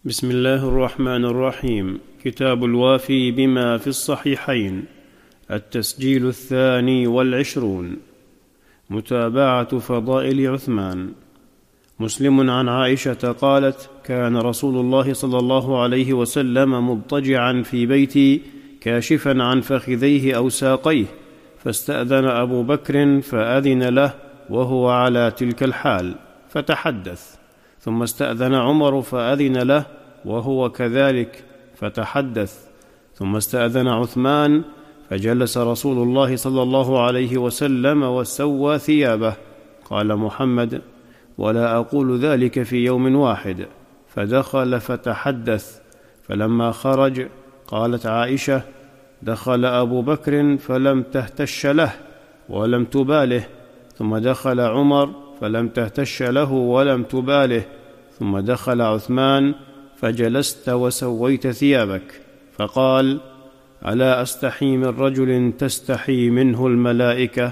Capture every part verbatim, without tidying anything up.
بسم الله الرحمن الرحيم. كتاب الوافي بما في الصحيحين، التسجيل الثاني والعشرون. متابعة فضائل عثمان. مسلم عن عائشة قالت: كان رسول الله صلى الله عليه وسلم مضطجعا في بيتي كاشفا عن فخذيه أو ساقيه، فاستأذن أبو بكر فأذن له وهو على تلك الحال فتحدث، ثم استأذن عمر فأذن له وهو كذلك فتحدث، ثم استأذن عثمان فجلس رسول الله صلى الله عليه وسلم وسوى ثيابه. قال محمد: ولا أقول ذلك في يوم واحد. فدخل فتحدث، فلما خرج قالت عائشة: دخل أبو بكر فلم تهتش له ولم تباله، ثم دخل عمر فلم تهتش له ولم تباله، ثم دخل عثمان فجلست وسويت ثيابك. فقال: ألا أستحي من رجل تستحي منه الملائكة؟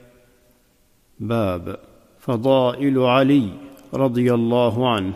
باب فضائل علي رضي الله عنه.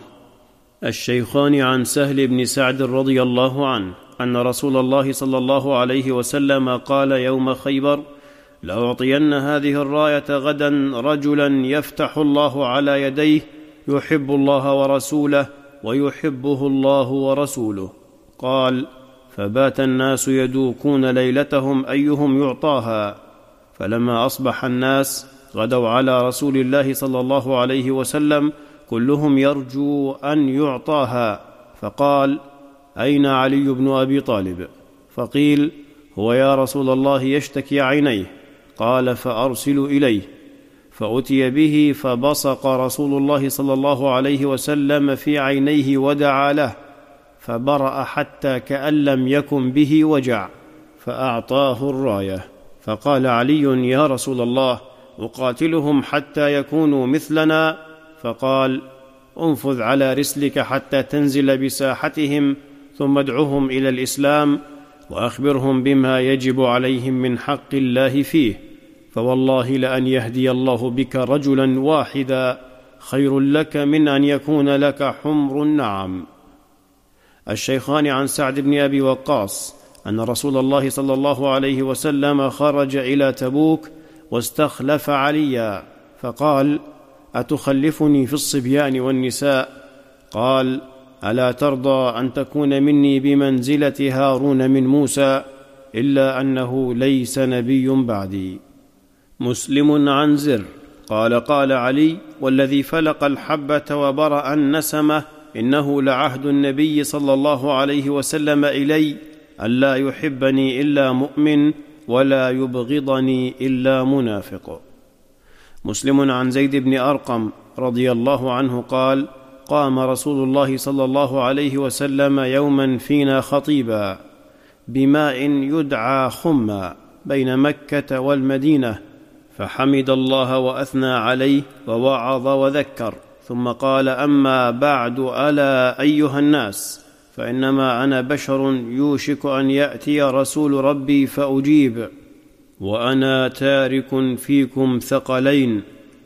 الشيخان عن سهل بن سعد رضي الله عنه أن رسول الله صلى الله عليه وسلم قال يوم خيبر: لأعطين هذه الراية غدا رجلا يفتح الله على يديه يحب الله ورسوله ويحبه الله ورسوله. قال: فبات الناس يدوكون ليلتهم أيهم يعطاها، فلما أصبح الناس غدوا على رسول الله صلى الله عليه وسلم كلهم يرجو أن يعطاها، فقال: أين علي بن أبي طالب؟ فقيل: هو يا رسول الله يشتكي عينيه. قال: فأرسلوا إليه. فأتي به فبصق رسول الله صلى الله عليه وسلم في عينيه ودعا له، فبرأ حتى كأن لم يكن به وجع، فأعطاه الراية. فقال علي: يا رسول الله، أقاتلهم حتى يكونوا مثلنا؟ فقال: انفذ على رسلك حتى تنزل بساحتهم، ثم ادعهم إلى الإسلام وأخبرهم بما يجب عليهم من حق الله فيه، فوالله لأن يهدي الله بك رجلا واحدا خير لك من أن يكون لك حمر النعم. الشيخان عن سعد بن أبي وقاص أن رسول الله صلى الله عليه وسلم خرج إلى تبوك واستخلف عليا، فقال: أتخلفني في الصبيان والنساء؟ قال: ألا ترضى أن تكون مني بمنزلة هارون من موسى، إلا أنه ليس نبي بعدي. مسلم عن زر قال: قال علي: والذي فلق الحبة وبرأ النسمة، إنه لعهد النبي صلى الله عليه وسلم إلي ألا يحبني إلا مؤمن ولا يبغضني إلا منافق. مسلم عن زيد بن أرقم رضي الله عنه قال: قام رسول الله صلى الله عليه وسلم يوما فينا خطيبا بماء يدعى خما بين مكة والمدينة، فحمد الله وأثنى عليه ووعظ وذكر، ثم قال: أما بعد، ألا أيها الناس، فإنما أنا بشر يوشك أن يأتي رسول ربي فأجيب، وأنا تارك فيكم ثقلين،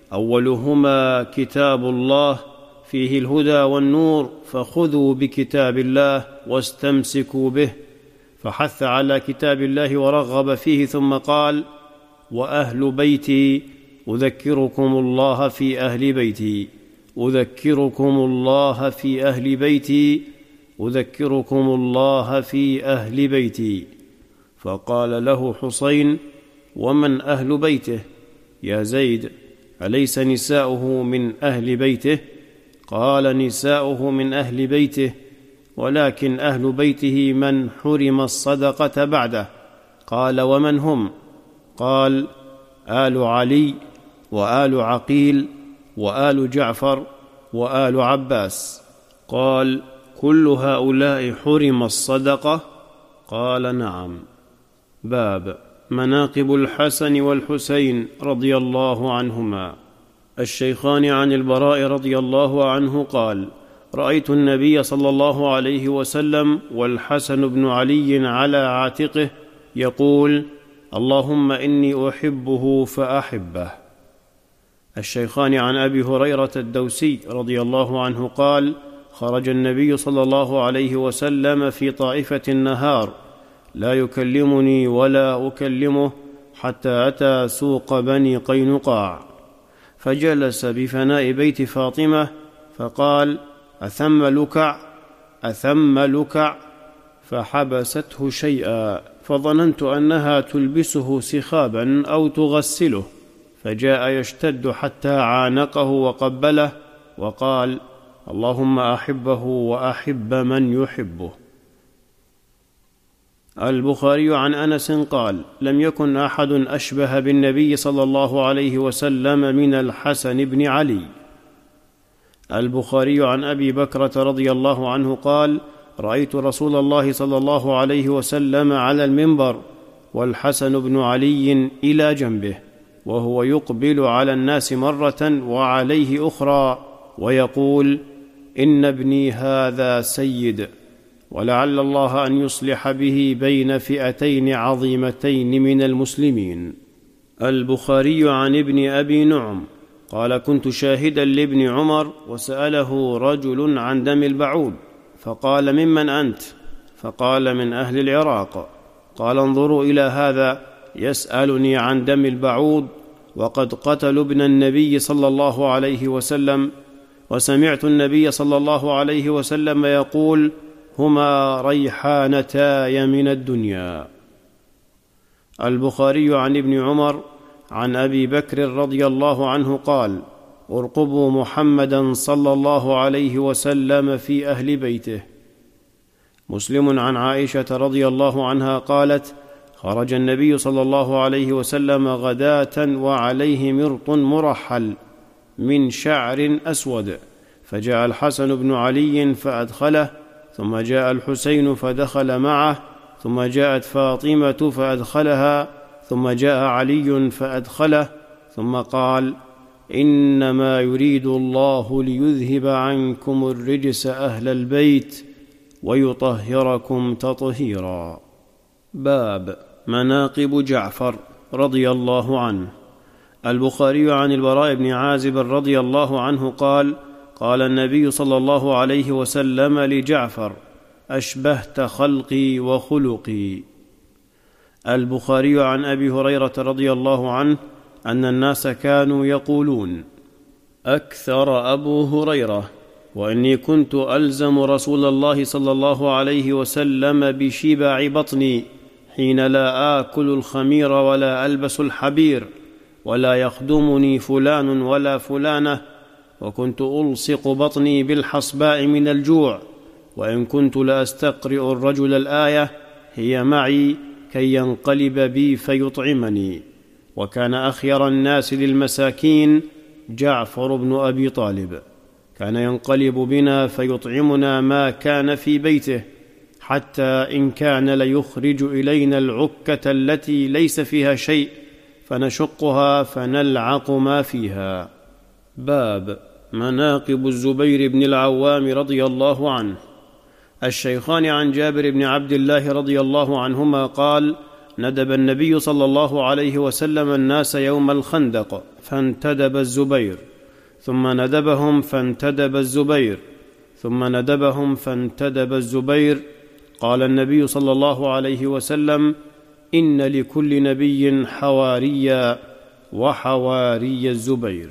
أولهما كتاب الله فيه الهدى والنور، فخذوا بكتاب الله واستمسكوا به. فحث على كتاب الله ورغب فيه، ثم قال: وأهل بيتي أذكركم الله في أهل بيتي أذكركم الله في أهل بيتي أذكركم الله في أهل بيتي. فقال له حسين: ومن أهل بيته يا زيد؟ أليس نساؤه من أهل بيته؟ قال: نساؤه من أهل بيته، ولكن أهل بيته من حرم الصدقة بعده. قال: ومن هم؟ قال: آل علي وآل عقيل وآل جعفر وآل عباس. قال: كل هؤلاء حرم الصدقة؟ قال: نعم. باب مناقب الحسن والحسين رضي الله عنهما. الشيخان عن البراء رضي الله عنه قال: رأيت النبي صلى الله عليه وسلم والحسن بن علي على عاتقه يقول: اللهم إني أحبه فأحبه. الشيخان عن أبي هريرة الدوسي رضي الله عنه قال: خرج النبي صلى الله عليه وسلم في طائفة النهار لا يكلمني ولا أكلمه حتى أتى سوق بني قينقاع، فجلس بفناء بيت فاطمة فقال: أثم لكع أثم لكع، فحبسته شيئا، فظننت أنها تلبسه سخابا أو تغسله، فجاء يشتد حتى عانقه وقبله وقال: اللهم أحبه وأحب من يحبه. البخاري عن أنس قال: لم يكن أحد أشبه بالنبي صلى الله عليه وسلم من الحسن بن علي. البخاري عن أبي بكرة رضي الله عنه قال: رأيت رسول الله صلى الله عليه وسلم على المنبر والحسن بن علي إلى جنبه، وهو يقبل على الناس مرة وعليه أخرى ويقول: إن ابني هذا سيد، ولعل الله أن يصلح به بين فئتين عظيمتين من المسلمين. البخاري عن ابن أبي نعم قال: كنت شاهدا لابن عمر وسأله رجل عن دم البعوض، فقال: ممن أنت؟ فقال: من أهل العراق. قال: انظروا إلى هذا يسألني عن دم البعوض وقد قتلوا ابن النبي صلى الله عليه وسلم، وسمعت النبي صلى الله عليه وسلم يقول: هما ريحانتاي من الدنيا. البخاري عن ابن عمر عن أبي بكر رضي الله عنه قال: ارقبوا محمدا صلى الله عليه وسلم في أهل بيته. مسلم عن عائشة رضي الله عنها قالت: خرج النبي صلى الله عليه وسلم غداة وعليه مرط مرحل من شعر أسود، فجاء الحسن بن علي فأدخله، ثم جاء الحسين فدخل معه، ثم جاءت فاطمة فأدخلها، ثم جاء علي فأدخله، ثم قال: إنما يريد الله ليذهب عنكم الرجس أهل البيت ويطهركم تطهيرا. باب مناقب جعفر رضي الله عنه. البخاري عن البراء بن عازب رضي الله عنه قال: قال النبي صلى الله عليه وسلم لجعفر: أشبهت خلقي وخلقي. البخاري عن أبي هريرة رضي الله عنه أن الناس كانوا يقولون: أكثر أبو هريرة، وإني كنت ألزم رسول الله صلى الله عليه وسلم بشبع بطني حين لا آكل الخمير ولا ألبس الحبير، ولا يخدمني فلان ولا فلانة، وكنت ألصق بطني بالحصباء من الجوع، وإن كنت لأستقرئ الرجل الآية هي معي كي ينقلب بي فيطعمني. وكان أخير الناس للمساكين جعفر بن أبي طالب، كان ينقلب بنا فيطعمنا ما كان في بيته، حتى إن كان ليخرج إلينا العكة التي ليس فيها شيء فنشقها فنلعق ما فيها. باب مناقب الزبير بن العوام رضي الله عنه. الشيخان عن جابر بن عبد الله رضي الله عنهما قال: ندب النبي صلى الله عليه وسلم الناس يوم الخندق فانتدب الزبير، ثم ندبهم فانتدب الزبير، ثم ندبهم فانتدب الزبير. قال النبي صلى الله عليه وسلم: إن لكل نبي حواريا، وحواري الزبير.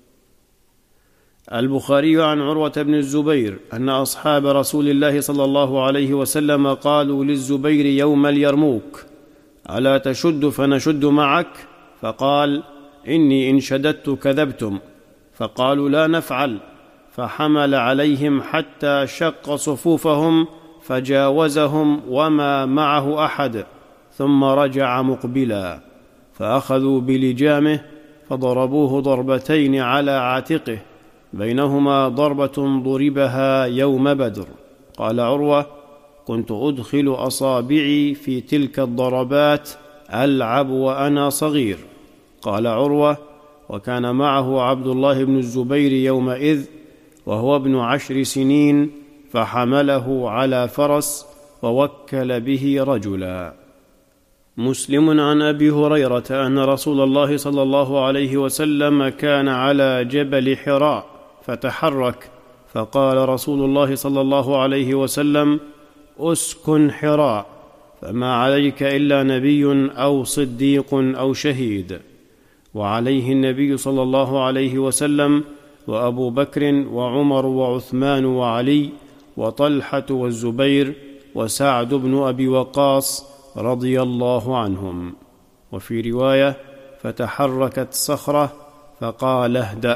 البخاري عن عروة بن الزبير أن أصحاب رسول الله صلى الله عليه وسلم قالوا للزبير يوم اليرموك: ألا تشد فنشد معك؟ فقال: إني إن شددت كذبتم. فقالوا: لا نفعل. فحمل عليهم حتى شق صفوفهم فجاوزهم وما معه أحد، ثم رجع مقبلا، فأخذوا بلجامه فضربوه ضربتين على عاتقه، بينهما ضربة ضربها يوم بدر. قال عروة: كنت أدخل أصابعي في تلك الضربات ألعب وأنا صغير. قال عروة: وكان معه عبد الله بن الزبير يومئذ وهو ابن عشر سنين، فحمله على فرس ووكل به رجلا. مسلم عن أبي هريرة أن رسول الله صلى الله عليه وسلم كان على جبل حراء فتحرك، فقال رسول الله صلى الله عليه وسلم: اسكن حراء، فما عليك إلا نبي أو صديق أو شهيد. وعليه النبي صلى الله عليه وسلم وأبو بكر وعمر وعثمان وعلي وطلحة والزبير وسعد بن أبي وقاص رضي الله عنهم. وفي رواية: فتحركت صخرة فقال: اهدأ.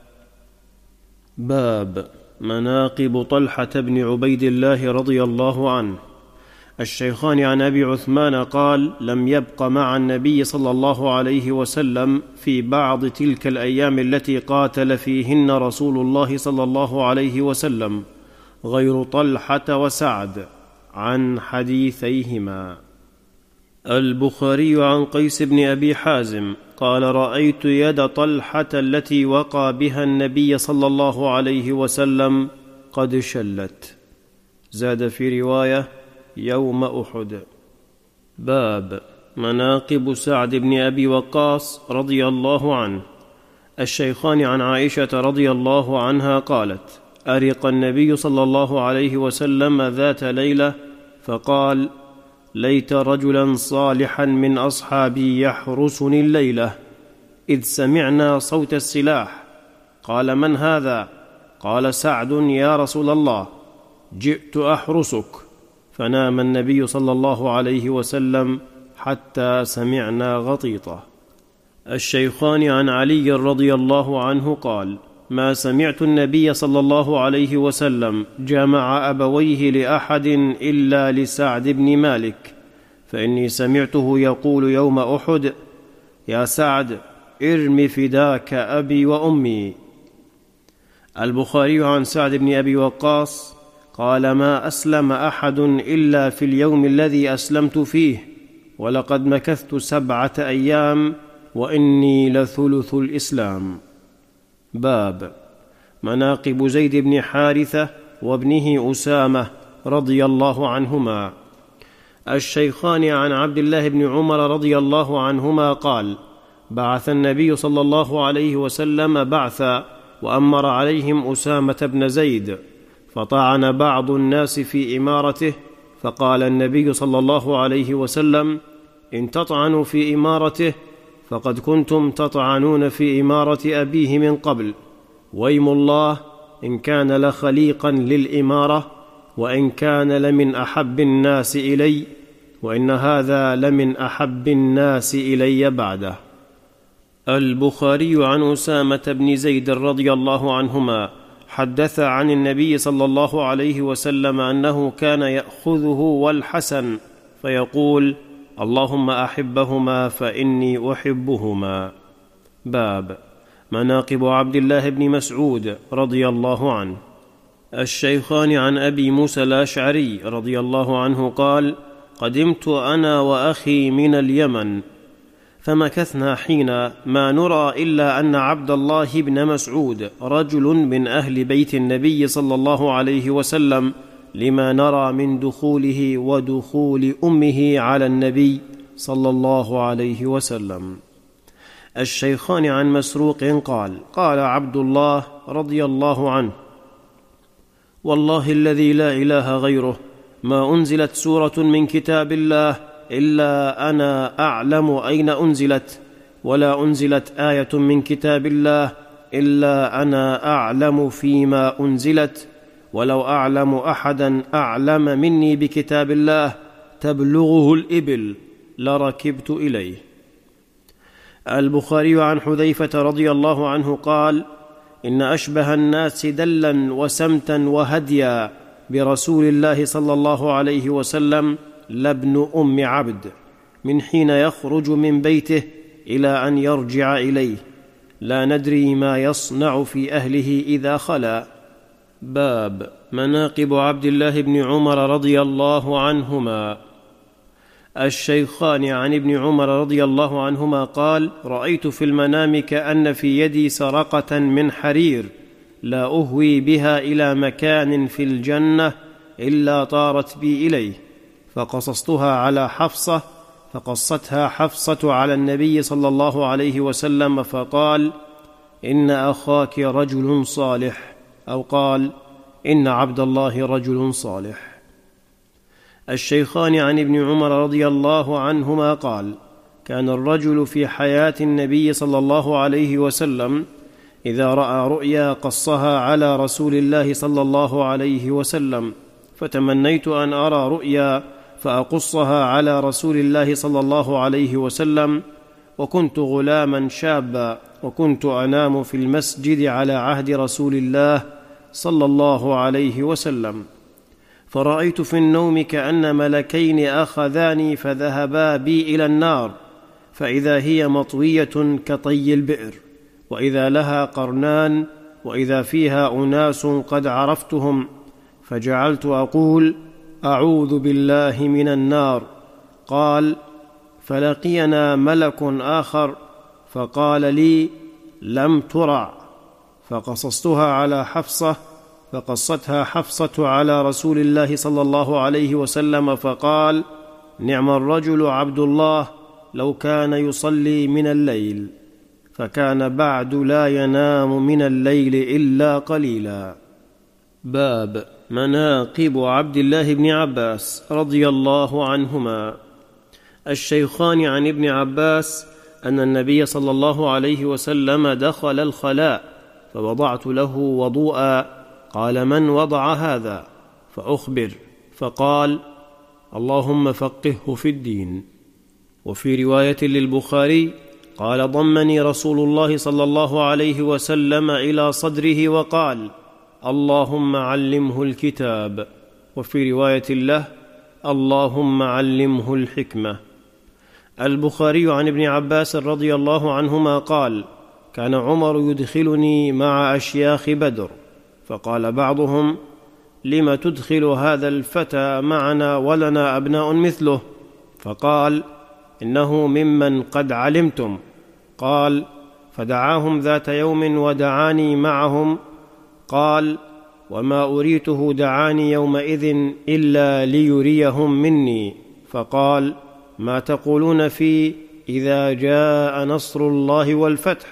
باب مناقب طلحة بن عبيد الله رضي الله عنه. الشيخان عن أبي عثمان قال: لم يبق مع النبي صلى الله عليه وسلم في بعض تلك الأيام التي قاتل فيهن رسول الله صلى الله عليه وسلم غير طلحة وسعد، عن حديثيهما. البخاري عن قيس بن أبي حازم قال: رأيت يد طلحة التي وقى بها النبي صلى الله عليه وسلم قد شلت. زاد في رواية: يوم أحد. باب مناقب سعد بن أبي وقاص رضي الله عنه. الشيخان عن عائشة رضي الله عنها قالت: أرق النبي صلى الله عليه وسلم ذات ليلة فقال: ليت رجلا صالحا من أصحابي يحرسني الليلة، إذ سمعنا صوت السلاح. قال: من هذا؟ قال: سعد يا رسول الله، جئت أحرسك. فنام النبي صلى الله عليه وسلم حتى سمعنا غطيطه. الشيخان عن علي رضي الله عنه قال: ما سمعت النبي صلى الله عليه وسلم جمع أبويه لأحد إلا لسعد بن مالك، فإني سمعته يقول يوم أحد: يا سعد، ارم فداك أبي وأمي. البخاري عن سعد بن أبي وقاص قال: ما أسلم أحد إلا في اليوم الذي أسلمت فيه، ولقد مكثت سبعة أيام وإني لثلث الإسلام. باب مناقب زيد بن حارثة وابنه أسامة رضي الله عنهما. الشيخان عن عبد الله بن عمر رضي الله عنهما قال: بعث النبي صلى الله عليه وسلم بعثا وأمر عليهم أسامة بن زيد، فطعن بعض الناس في إمارته، فقال النبي صلى الله عليه وسلم: إن تطعنوا في إمارته فقد كنتم تطعنون في إمارة أبيه من قبل، ويم الله إن كان لخليقا للإمارة، وإن كان لمن أحب الناس إلي، وإن هذا لمن أحب الناس إلي بعده. البخاري عن أسامة بن زيد رضي الله عنهما حدث عن النبي صلى الله عليه وسلم أنه كان يأخذه والحسن فيقول: اللهم أحبهما فإني أحبهما. باب مناقب عبد الله بن مسعود رضي الله عنه. الشيخان عن أبي موسى الأشعري رضي الله عنه قال: قدمت أنا وأخي من اليمن، فمكثنا حين ما نرى إلا أن عبد الله بن مسعود رجل من أهل بيت النبي صلى الله عليه وسلم، لما نرى من دخوله ودخول أمه على النبي صلى الله عليه وسلم. الشيخان عن مسروق قال: قال عبد الله رضي الله عنه: والله الذي لا إله غيره، ما أنزلت سورة من كتاب الله إلا أنا أعلم أين أنزلت، ولا أنزلت آية من كتاب الله إلا أنا أعلم فيما أنزلت، ولو أعلم أحدا أعلم مني بكتاب الله تبلغه الإبل لركبت إليه. البخاري عن حذيفة رضي الله عنه قال: إن أشبه الناس دلا وسمتا وهديا برسول الله صلى الله عليه وسلم لابن أم عبد، من حين يخرج من بيته إلى أن يرجع إليه، لا ندري ما يصنع في أهله إذا خلا. باب مناقب عبد الله بن عمر رضي الله عنهما. الشيخان عن ابن عمر رضي الله عنهما قال: رأيت في المنام كأن في يدي سرقة من حرير، لا أهوي بها إلى مكان في الجنة إلا طارت بي إليه، فقصصتها على حفصة، فقصتها حفصة على النبي صلى الله عليه وسلم، فقال: إن أخاك رجل صالح، أو قال: إن عبد الله رجل صالح. الشيخان عن ابن عمر رضي الله عنهما قال: كان الرجل في حياة النبي صلى الله عليه وسلم إذا رأى رؤيا قصها على رسول الله صلى الله عليه وسلم، فتمنيت أن أرى رؤيا فأقصها على رسول الله صلى الله عليه وسلم، وكنت غلاما شابا، وكنت أنام في المسجد على عهد رسول الله صلى الله عليه وسلم، فرأيت في النوم كأن ملكين أخذاني فذهبا بي إلى النار، فإذا هي مطوية كطي البئر، وإذا لها قرنان، وإذا فيها أناس قد عرفتهم، فجعلت أقول: أعوذ بالله من النار. قال: فلقينا ملك آخر فقال لي: لم ترع. فقصصتها على حفصة، فقصتها حفصة على رسول الله صلى الله عليه وسلم، فقال: نعم الرجل عبد الله، لو كان يصلي من الليل. فكان بعد لا ينام من الليل إلا قليلا. باب مناقب عبد الله بن عباس رضي الله عنهما. الشيخان عن ابن عباس أن النبي صلى الله عليه وسلم دخل الخلاء فوضعت له وضوءا، قال: من وضع هذا؟ فأخبر، فقال: اللهم فقهه في الدين. وفي رواية للبخاري قال: ضمني رسول الله صلى الله عليه وسلم إلى صدره وقال: اللهم علمه الكتاب. وفي رواية له: اللهم علمه الحكمة. البخاري عن ابن عباس رضي الله عنهما قال: كان عمر يدخلني مع أشياخ بدر، فقال بعضهم: لم تدخل هذا الفتى معنا ولنا أبناء مثله؟ فقال: إنه ممن قد علمتم. قال: فدعاهم ذات يوم ودعاني معهم. قال: وما أريته دعاني يومئذ إلا ليريهم مني. فقال: ما تقولون في إذا جاء نصر الله والفتح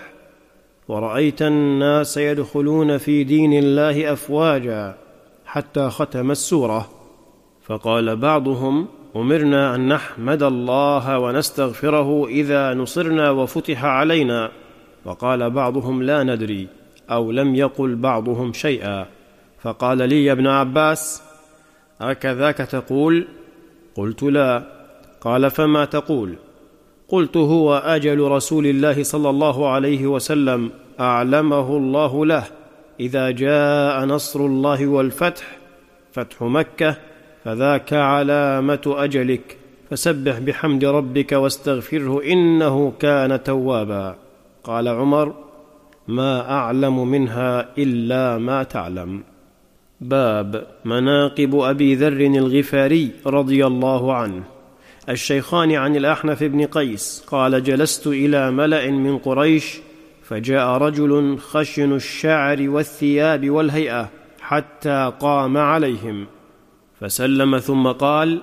ورأيت الناس يدخلون في دين الله أفواجا، حتى ختم السورة. فقال بعضهم: أمرنا أن نحمد الله ونستغفره إذا نصرنا وفتح علينا. وقال بعضهم: لا ندري، أو لم يقل بعضهم شيئا. فقال لي يا ابن عباس: أكذاك تقول؟ قلت: لا. قال: فما تقول؟ قلت: هو أجل رسول الله صلى الله عليه وسلم أعلمه الله له، إذا جاء نصر الله والفتح، فتح مكة، فذاك علامة أجلك، فسبح بحمد ربك واستغفره إنه كان توابا. قال عمر: ما أعلم منها إلا ما تعلم. باب مناقب أبي ذر الغفاري رضي الله عنه. الشيخان عن الأحنف بن قيس قال: جلست إلى ملأ من قريش، فجاء رجل خشن الشعر والثياب والهيئة حتى قام عليهم، فسلم ثم قال: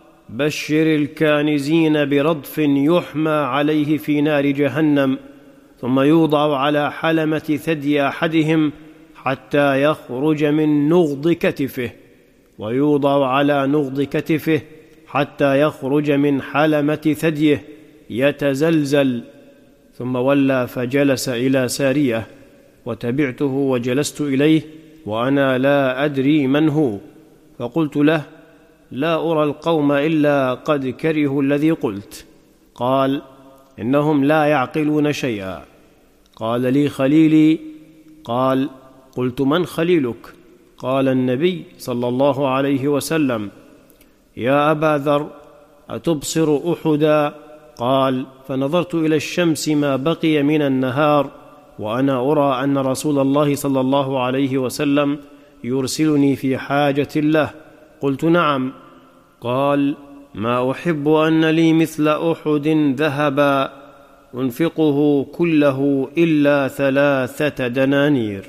بشر الكانزين برضف يحمى عليه في نار جهنم، ثم يوضع على حلمة ثدي أحدهم حتى يخرج من نغض كتفه، ويوضع على نغض كتفه حتى يخرج من حلمة ثديه يتزلزل. ثم ولى فجلس إلى سارية، وتبعته وجلست إليه وأنا لا أدري من هو، فقلت له: لا أرى القوم إلا قد كرهوا الذي قلت. قال: إنهم لا يعقلون شيئا. قال لي: خليلي. قال: قلت: من خليلك؟ قال: النبي صلى الله عليه وسلم. يا أبا ذر، أتبصر أحدا؟ قال: فنظرت إلى الشمس ما بقي من النهار، وأنا أرى أن رسول الله صلى الله عليه وسلم يرسلني في حاجة له. قلت: نعم. قال: ما أحب أن لي مثل أحد ذهبا أنفقه كله إلا ثلاثة دنانير.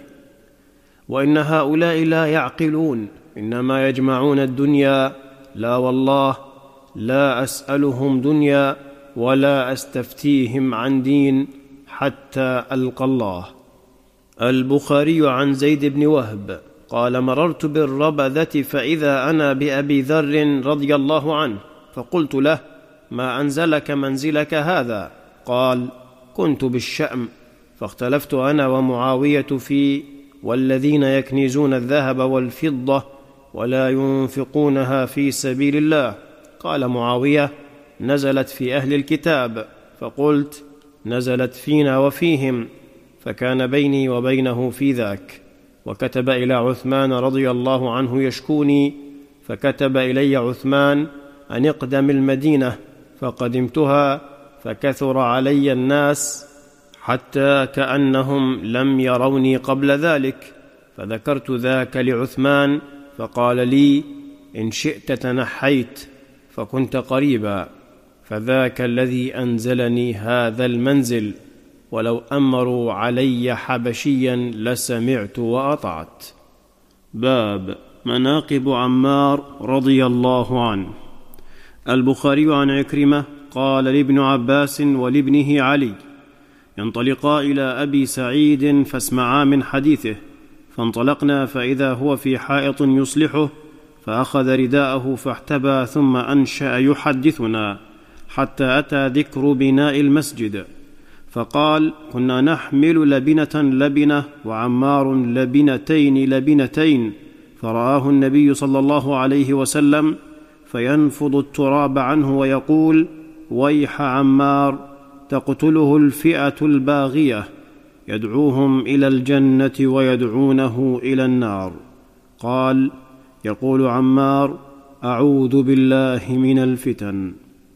وإن هؤلاء لا يعقلون، إنما يجمعون الدنيا. لا والله، لا أسألهم دنيا ولا أستفتيهم عن دين حتى ألقى الله. البخاري عن زيد بن وهب قال: مررت بالربذة فإذا أنا بأبي ذر رضي الله عنه، فقلت له: ما أنزلك منزلك هذا؟ قال: كنت بالشأم، فاختلفت أنا ومعاوية في والذين يكنزون الذهب والفضة ولا ينفقونها في سبيل الله. قال معاوية: نزلت في أهل الكتاب. فقلت: نزلت فينا وفيهم. فكان بيني وبينه في ذاك. وكتب إلى عثمان رضي الله عنه يشكوني، فكتب إلي عثمان أن اقدم المدينة، فقدمتها فكثر علي الناس حتى كأنهم لم يروني قبل ذلك، فذكرت ذاك لعثمان فقال لي: إن شئت تنحيت، فكنت قريبا، فذاك الذي أنزلني هذا المنزل، ولو أمروا علي حبشيا لسمعت وأطعت. باب مناقب عمار رضي الله عنه. البخاري عن عكرمة قال لابن عباس ولابنه علي: ينطلقا إلى أبي سعيد فاسمعا من حديثه، فانطلقنا فإذا هو في حائط يصلحه، فأخذ رداءه فاحتبى ثم أنشأ يحدثنا حتى أتى ذكر بناء المسجد، فقال: كنا نحمل لبنة لبنة وعمار لبنتين لبنتين، فرآه النبي صلى الله عليه وسلم فينفض التراب عنه ويقول: ويح عمار، تقتله الفئة الباغية، يدعوهم إلى الجنة ويدعونه إلى النار. قال: يقول عمار: أعوذ بالله من الفتن.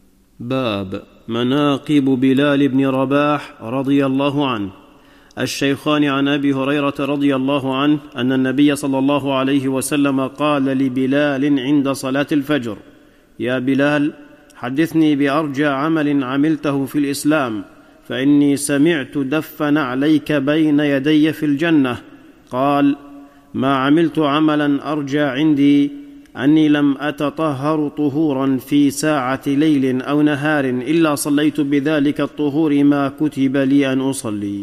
باب مناقب بلال بن رباح رضي الله عنه. الشيخان عن أبي هريرة رضي الله عنه أن النبي صلى الله عليه وسلم قال لبلال عند صلاة الفجر: يا بلال، حدثني بأرجى عمل عملته في الإسلام، فإني سمعت دف نعليك بين يدي في الجنة. قال: ما عملت عملا أرجى عندي أني لم أتطهر طهورا في ساعة ليل أو نهار إلا صليت بذلك الطهور ما كتب لي أن أصلي.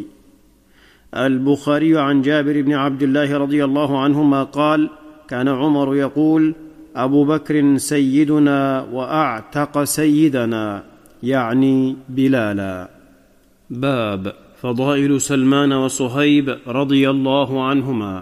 البخاري عن جابر بن عبد الله رضي الله عنهما قال: كان عمر يقول: أبو بكر سيدنا وأعتق سيدنا، يعني بلالا. باب فضائل سلمان وصهيب رضي الله عنهما.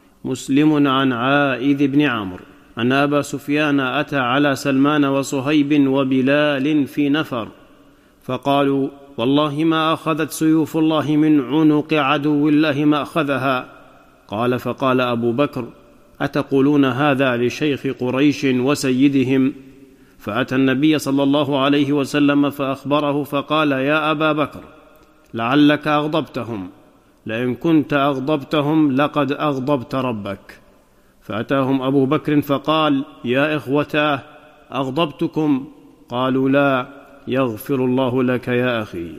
مسلم عن عائذ بن عمرو أن أبا سفيان أتى على سلمان وصهيب وبلال في نفر، فقالوا: والله ما أخذت سيوف الله من عنق عدو الله ما أخذها. قال: فقال أبو بكر: أتقولون هذا لشيخ قريش وسيدهم؟ فأتى النبي صلى الله عليه وسلم فأخبره، فقال: يا أبا بكر، لعلك أغضبتهم، لئن كنت أغضبتهم لقد أغضبت ربك. فأتاهم أبو بكر فقال: يا إخوتاه، أغضبتكم؟ قالوا: لا، يغفر الله لك يا أخي.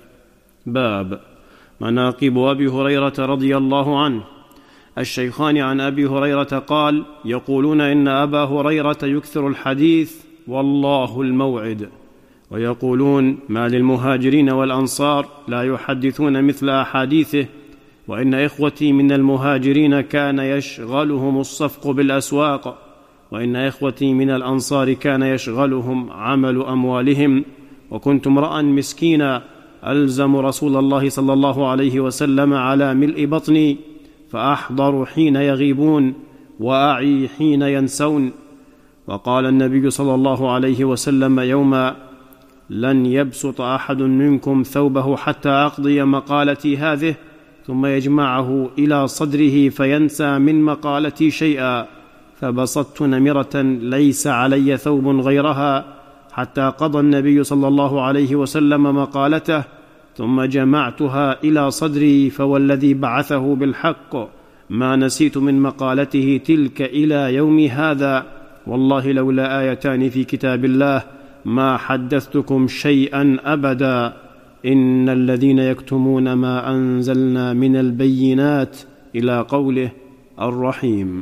باب مناقب أبي هريرة رضي الله عنه. الشيخان عن أبي هريرة قال: يقولون إن أبا هريرة يكثر الحديث والله الموعد، ويقولون ما للمهاجرين والأنصار لا يحدثون مثل أحاديثه، وإن إخوتي من المهاجرين كان يشغلهم الصفق بالأسواق، وإن إخوتي من الأنصار كان يشغلهم عمل أموالهم، وكنت امرأ مسكينا ألزم رسول الله صلى الله عليه وسلم على ملء بطني، فأحضر حين يغيبون وأعي حين ينسون. وقال النبي صلى الله عليه وسلم يوما: لن يبسط أحد منكم ثوبه حتى أقضي مقالتي هذه ثم يجمعه إلى صدره فينسى من مقالتي شيئا، فبسطت نمرة ليس علي ثوب غيرها حتى قضى النبي صلى الله عليه وسلم مقالته، ثم جمعتها إلى صدري، فوالذي بعثه بالحق ما نسيت من مقالته تلك إلى يوم هذا، والله لولا آيتان في كتاب الله ما حدثتكم شيئا أبدا، إن الذين يكتمون ما أنزلنا من البينات، إلى قوله الرحيم.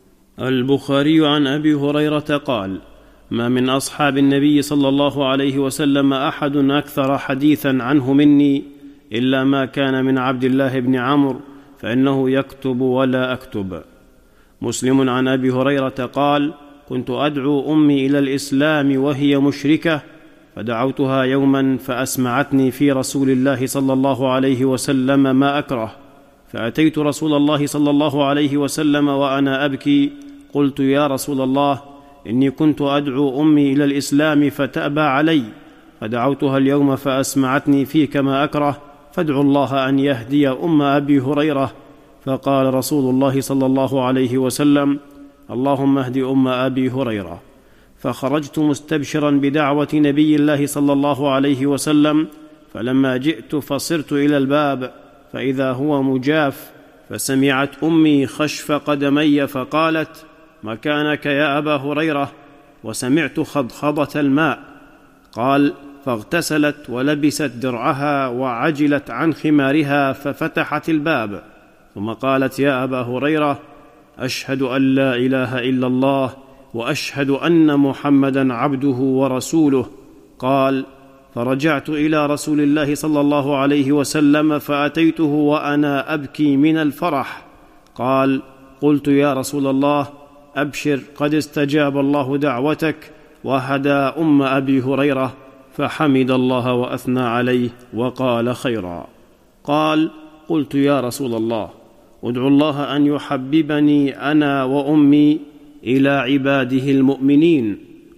البخاري عن أبي هريرة قال: ما من أصحاب النبي صلى الله عليه وسلم أحد أكثر حديثا عنه مني إلا ما كان من عبد الله بن عمرو، فإنه يكتب ولا أكتب. مسلم عن أبي هريرة قال: كنت أدعو أمي إلى الإسلام وهي مشركة، فدعوتها يوما فأسمعتني في رسول الله صلى الله عليه وسلم ما أكره، فأتيت رسول الله صلى الله عليه وسلم وأنا أبكي، قلت: يا رسول الله، إني كنت أدعو أمي إلى الإسلام فتأبى علي، فدعوتها اليوم فأسمعتني فيك ما أكره، فادعوا الله أن يهدي أم أبي هريرة. فقال رسول الله صلى الله عليه وسلم: اللهم اهد أم أبي هريرة. فخرجت مستبشرا بدعوة نبي الله صلى الله عليه وسلم، فلما جئت فصرت إلى الباب فإذا هو مجاف، فسمعت أمي خشف قدمي فقالت: مكانك يا أبا هريرة، وسمعت خضخضة الماء. قال: فاغتسلت ولبست درعها وعجلت عن خمارها ففتحت الباب، ثم قالت: يا أبا هريرة، أشهد أن لا إله إلا الله وأشهد أن محمدا عبده ورسوله. قال: فرجعت إلى رسول الله صلى الله عليه وسلم فأتيته وأنا أبكي من الفرح. قال: قلت: يا رسول الله، أبشر، قد استجاب الله دعوتك وهدى أم أبي هريرة. فحمد الله وأثنى عليه وقال خيرا. قال: قلت: يا رسول الله، ادعو الله أن يحببني أنا وأمي إلى عباده المؤمنين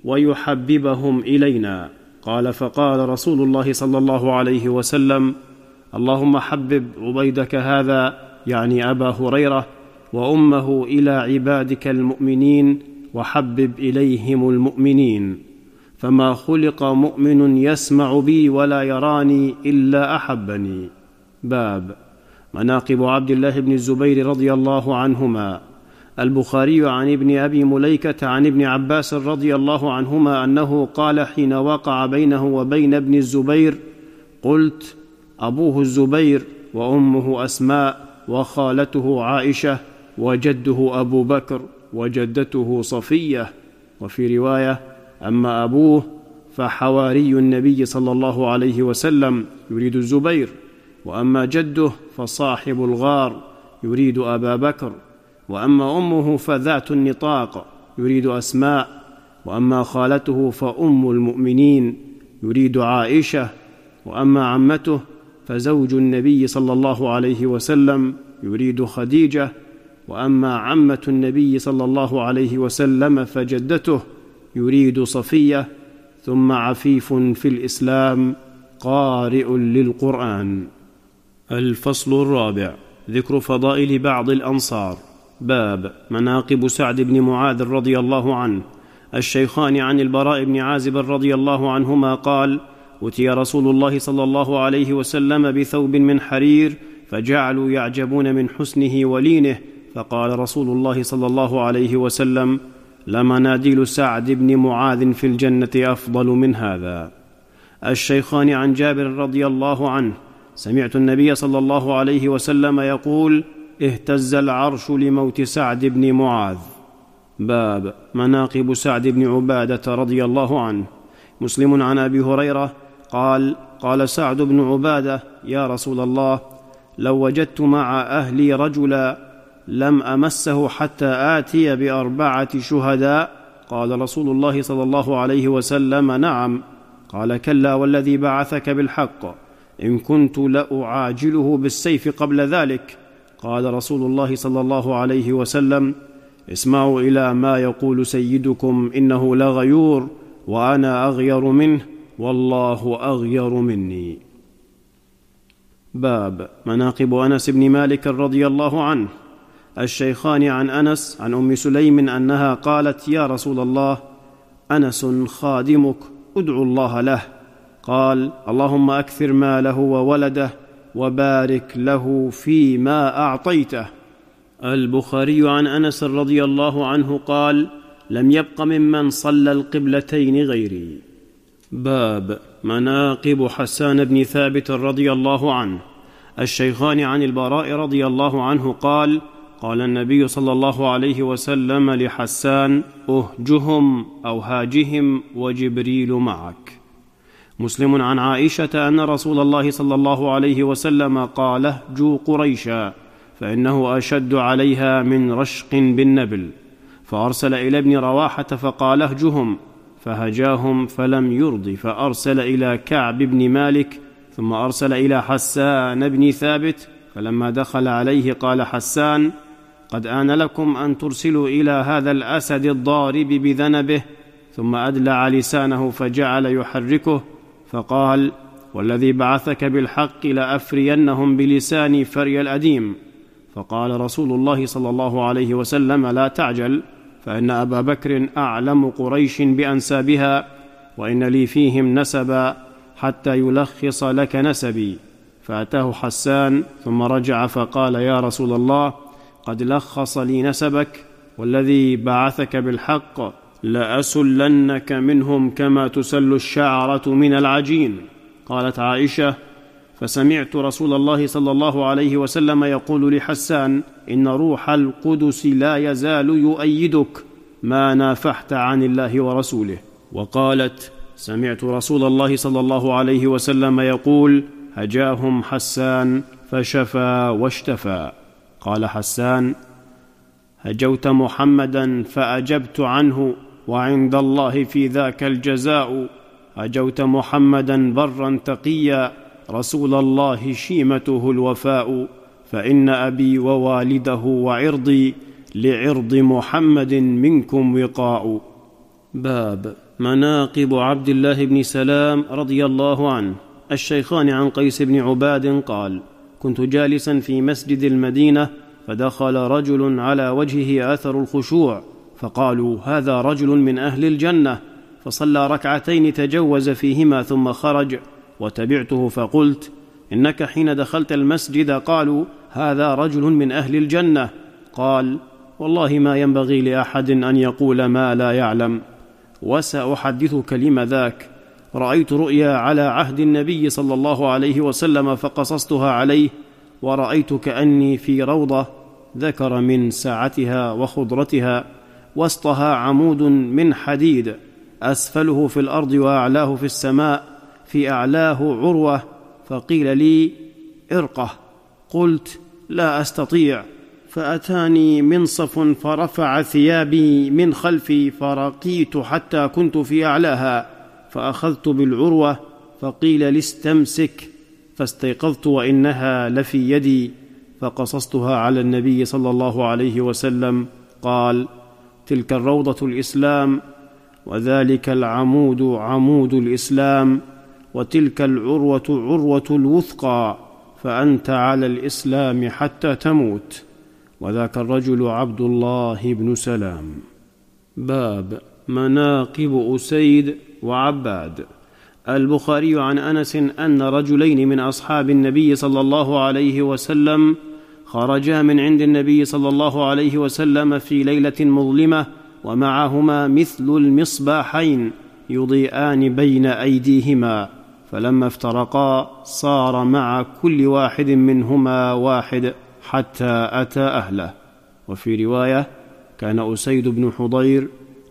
ويحببهم إلينا. قال: فقال رسول الله صلى الله عليه وسلم: اللهم حبب عبيدك هذا، يعني أبا هريرة، وأمه إلى عبادك المؤمنين وحبب إليهم المؤمنين، فما خلق مؤمن يسمع بي ولا يراني إلا أحبني. باب مناقب عبد الله بن الزبير رضي الله عنهما. البخاري عن ابن أبي مليكة عن ابن عباس رضي الله عنهما أنه قال حين وقع بينه وبين ابن الزبير: قلت: أبوه الزبير وأمه أسماء وخالته عائشة وجده أبو بكر وجدته صفية. وفي رواية: أما أبوه فحواري النبي صلى الله عليه وسلم يريد الزبير، وأما جده فصاحب الغار يريد أبا بكر، وأما أمه فذات النطاق يريد أسماء، وأما خالته فأم المؤمنين يريد عائشة، وأما عمته فزوج النبي صلى الله عليه وسلم يريد خديجة، وأما عمة النبي صلى الله عليه وسلم فجدته يريد صفية. ثم عفيف في الإسلام قارئ للقرآن. الفصل الرابع: ذكر فضائل بعض الأنصار. باب مناقب سعد بن معاذ رضي الله عنه. الشيخان عن البراء بن عازب رضي الله عنهما قال: أتي رسول الله صلى الله عليه وسلم بثوب من حرير، فجعلوا يعجبون من حسنه ولينه، فقال رسول الله صلى الله عليه وسلم: لمناديل سعد بن معاذ في الجنة أفضل من هذا. الشيخان عن جابر رضي الله عنه: سمعت النبي صلى الله عليه وسلم يقول: اهتز العرش لموت سعد بن معاذ. باب مناقب سعد بن عبادة رضي الله عنه. مسلم عن أبي هريرة قال: قال سعد بن عبادة: يا رسول الله، لو وجدت مع أهلي رجلا لم أمسه حتى آتي بأربعة شهداء. قال رسول الله صلى الله عليه وسلم: نعم. قال: كلا والذي بعثك بالحق، إن كنت لأعاجله بالسيف قبل ذلك. قال رسول الله صلى الله عليه وسلم: اسمعوا إلى ما يقول سيدكم، إنه لغيور وأنا أغير منه والله أغير مني. باب مناقب أنس بن مالك رضي الله عنه. الشيخان عن أنس عن أم سليم أنها قالت: يا رسول الله، أنس خادمك، ادعو الله له. قال: اللهم أكثر ماله وولده وبارك له فيما أعطيته. البخاري عن أنس رضي الله عنه قال: لم يبق ممن صلى القبلتين غيري. باب مناقب حسان بن ثابت رضي الله عنه. الشيخان عن البراء رضي الله عنه قال: قال النبي صلى الله عليه وسلم لحسان: أهجهم أو هاجهم وجبريل معك. مسلم عن عائشة أن رسول الله صلى الله عليه وسلم قال: اهجوا قريشا، فإنه أشد عليها من رشق بالنبل. فأرسل إلى ابن رواحة فقال اهجهم، فهجاهم فلم يرض، فأرسل إلى كعب بن مالك، ثم أرسل إلى حسان بن ثابت، فلما دخل عليه قال حسان: قد آن لكم أن ترسلوا إلى هذا الأسد الضارب بذنبه. ثم أدلع لسانه فجعل يحركه، فقال: والذي بعثك بالحق لأفرينهم بلساني فري الأديم. فقال رسول الله صلى الله عليه وسلم: لا تعجل، فإن أبا بكر أعلم قريش بأنسابها، وإن لي فيهم نسبا حتى يلخص لك نسبي. فأتاه حسان ثم رجع فقال: يا رسول الله، قد لخص لي نسبك، والذي بعثك بالحق لأسلنك منهم كما تسل الشعرة من العجين. قالت عائشة: فسمعت رسول الله صلى الله عليه وسلم يقول لحسان: إن روح القدس لا يزال يؤيدك ما نافحت عن الله ورسوله. وقالت: سمعت رسول الله صلى الله عليه وسلم يقول: هجاهم حسان فشفى واشتفى. قال حسان: هجوت محمدا فأجبت عنه، وعند الله في ذاك الجزاء. هجوت محمدا برا تقيا، رسول الله شيمته الوفاء. فإن أبي ووالده وعرضي لعرض محمد منكم وقاء. باب مناقب عبد الله بن سلام رضي الله عنه. الشيخان عن قيس بن عباد قال: كنت جالسا في مسجد المدينة، فدخل رجل على وجهه أثر الخشوع، فقالوا: هذا رجل من أهل الجنة. فصلى ركعتين تجوز فيهما ثم خرج، وتبعته فقلت: إنك حين دخلت المسجد قالوا: هذا رجل من أهل الجنة. قال: والله ما ينبغي لأحد أن يقول ما لا يعلم، وسأحدثك لم ذاك. رأيت رؤيا على عهد النبي صلى الله عليه وسلم فقصصتها عليه، ورأيت كأني في روضة، ذكر من ساعتها وخضرتها، وسطها عمود من حديد، أسفله في الأرض وأعلاه في السماء، في أعلاه عروة. فقيل لي: ارقه. قلت: لا أستطيع. فأتاني منصف فرفع ثيابي من خلفي، فرقيت حتى كنت في أعلاها، فأخذت بالعروة، فقيل لي: استمسك. فاستيقظت وإنها لفي يدي، فقصصتها على النبي صلى الله عليه وسلم. قال: تلك الروضة الإسلام، وذلك العمود عمود الإسلام، وتلك العروة عروة الوثقى، فأنت على الإسلام حتى تموت. وذاك الرجل عبد الله بن سلام. باب مناقب أسيد وعباد. البخاري عن أنس أن رجلين من أصحاب النبي صلى الله عليه وسلم خرجا من عند النبي صلى الله عليه وسلم في ليلة مظلمة، ومعهما مثل المصباحين يضيئان بين أيديهما، فلما افترقا صار مع كل واحد منهما واحد حتى أتى أهله. وفي رواية: كان أسيد بن حضير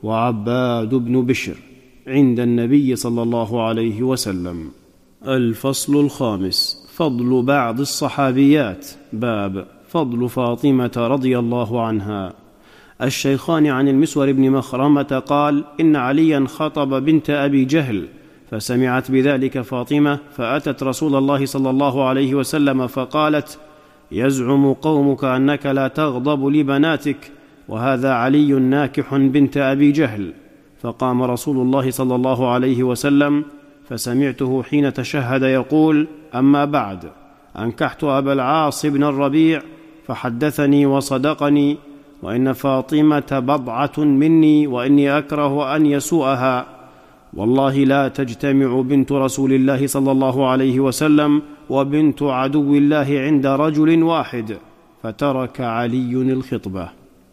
وعباد بن بشر عند النبي صلى الله عليه وسلم. الفصل الخامس: فضل بعض الصحابيات. باب فضل فاطمة رضي الله عنها. الشيخان عن المسور بن مخرمة قال: إن عليا خطب بنت أبي جهل، فسمعت بذلك فاطمة، فأتت رسول الله صلى الله عليه وسلم فقالت: يزعم قومك أنك لا تغضب لبناتك، وهذا علي ناكح بنت أبي جهل. فقام رسول الله صلى الله عليه وسلم، فسمعته حين تشهد يقول: أما بعد، أنكحت أبا العاص بن الربيع، فحدثني وصدقني، وإن فاطمة بضعة مني، وإني أكره أن يسوءها. والله لا تجتمع بنت رسول الله صلى الله عليه وسلم وبنت عدو الله عند رجل واحد. فترك علي الخطبة.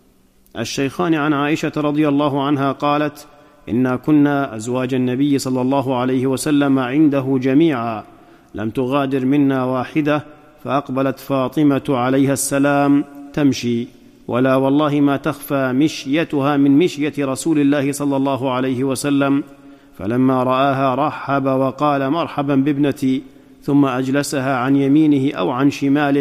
الشيخان عن عائشة رضي الله عنها قالت: إنا كنا أزواج النبي صلى الله عليه وسلم عنده جميعا، لم تغادر منا واحدة. فأقبلت فاطمة عليها السلام تمشي، ولا والله ما تخفى مشيتها من مشية رسول الله صلى الله عليه وسلم. فلما رآها رحب وقال: مرحبا بابنتي، ثم أجلسها عن يمينه أو عن شماله،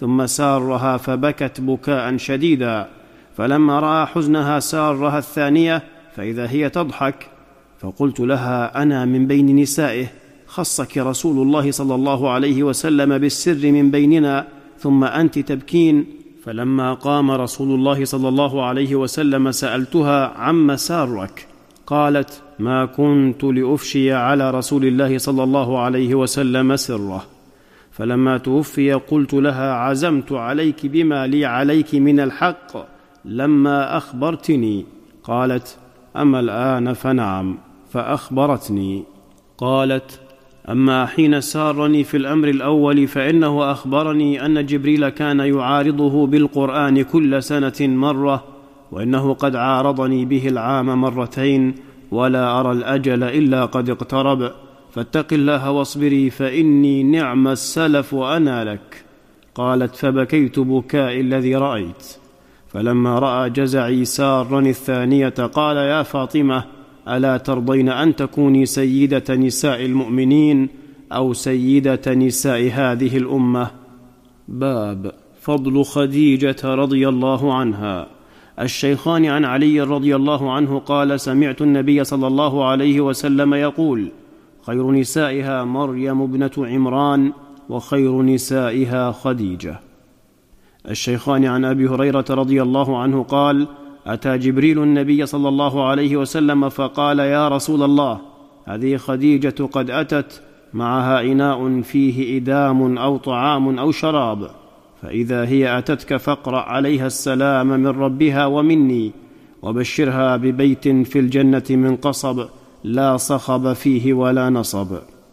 ثم سارها فبكت بكاء شديدا، فلما رأى حزنها سارها الثانية فإذا هي تضحك، فقلت لها: أنا من بين نسائه، خصك رسول الله صلى الله عليه وسلم بالسر من بيننا، ثم أنت تبكين. فلما قام رسول الله صلى الله عليه وسلم سألتها: عم سارك؟ قالت: ما كنت لأفشي على رسول الله صلى الله عليه وسلم سره. فلما توفي قلت لها: عزمت عليك بما لي عليك من الحق لما أخبرتني. قالت: أما الآن فنعم، فأخبرتني. قالت: أما حين سارني في الأمر الأول فإنه أخبرني أن جبريل كان يعارضه بالقرآن كل سنة مرة، وإنه قد عارضني به العام مرتين، ولا أرى الأجل إلا قد اقترب، فاتق الله واصبري فإني نعم السلف أنا لك. قالت: فبكيت بكاء الذي رأيت. فلما رأى جزعي سارني الثانية قال: يا فاطمة، ألا ترضين أن تكوني سيدة نساء المؤمنين أو سيدة نساء هذه الأمة؟ باب فضل خديجة رضي الله عنها. الشيخان عن علي رضي الله عنه قال: سمعت النبي صلى الله عليه وسلم يقول: خير نسائها مريم ابنة عمران، وخير نسائها خديجة. الشيخان عن أبي هريرة رضي الله عنه قال: أتى جبريل النبي صلى الله عليه وسلم فقال: يا رسول الله، هذه خديجة قد أتت، معها إناء فيه إدام أو طعام أو شراب، فإذا هي أتتك فاقرأ عليها السلام من ربها ومني، وبشرها ببيت في الجنة من قصب لا صخب فيه ولا نصب.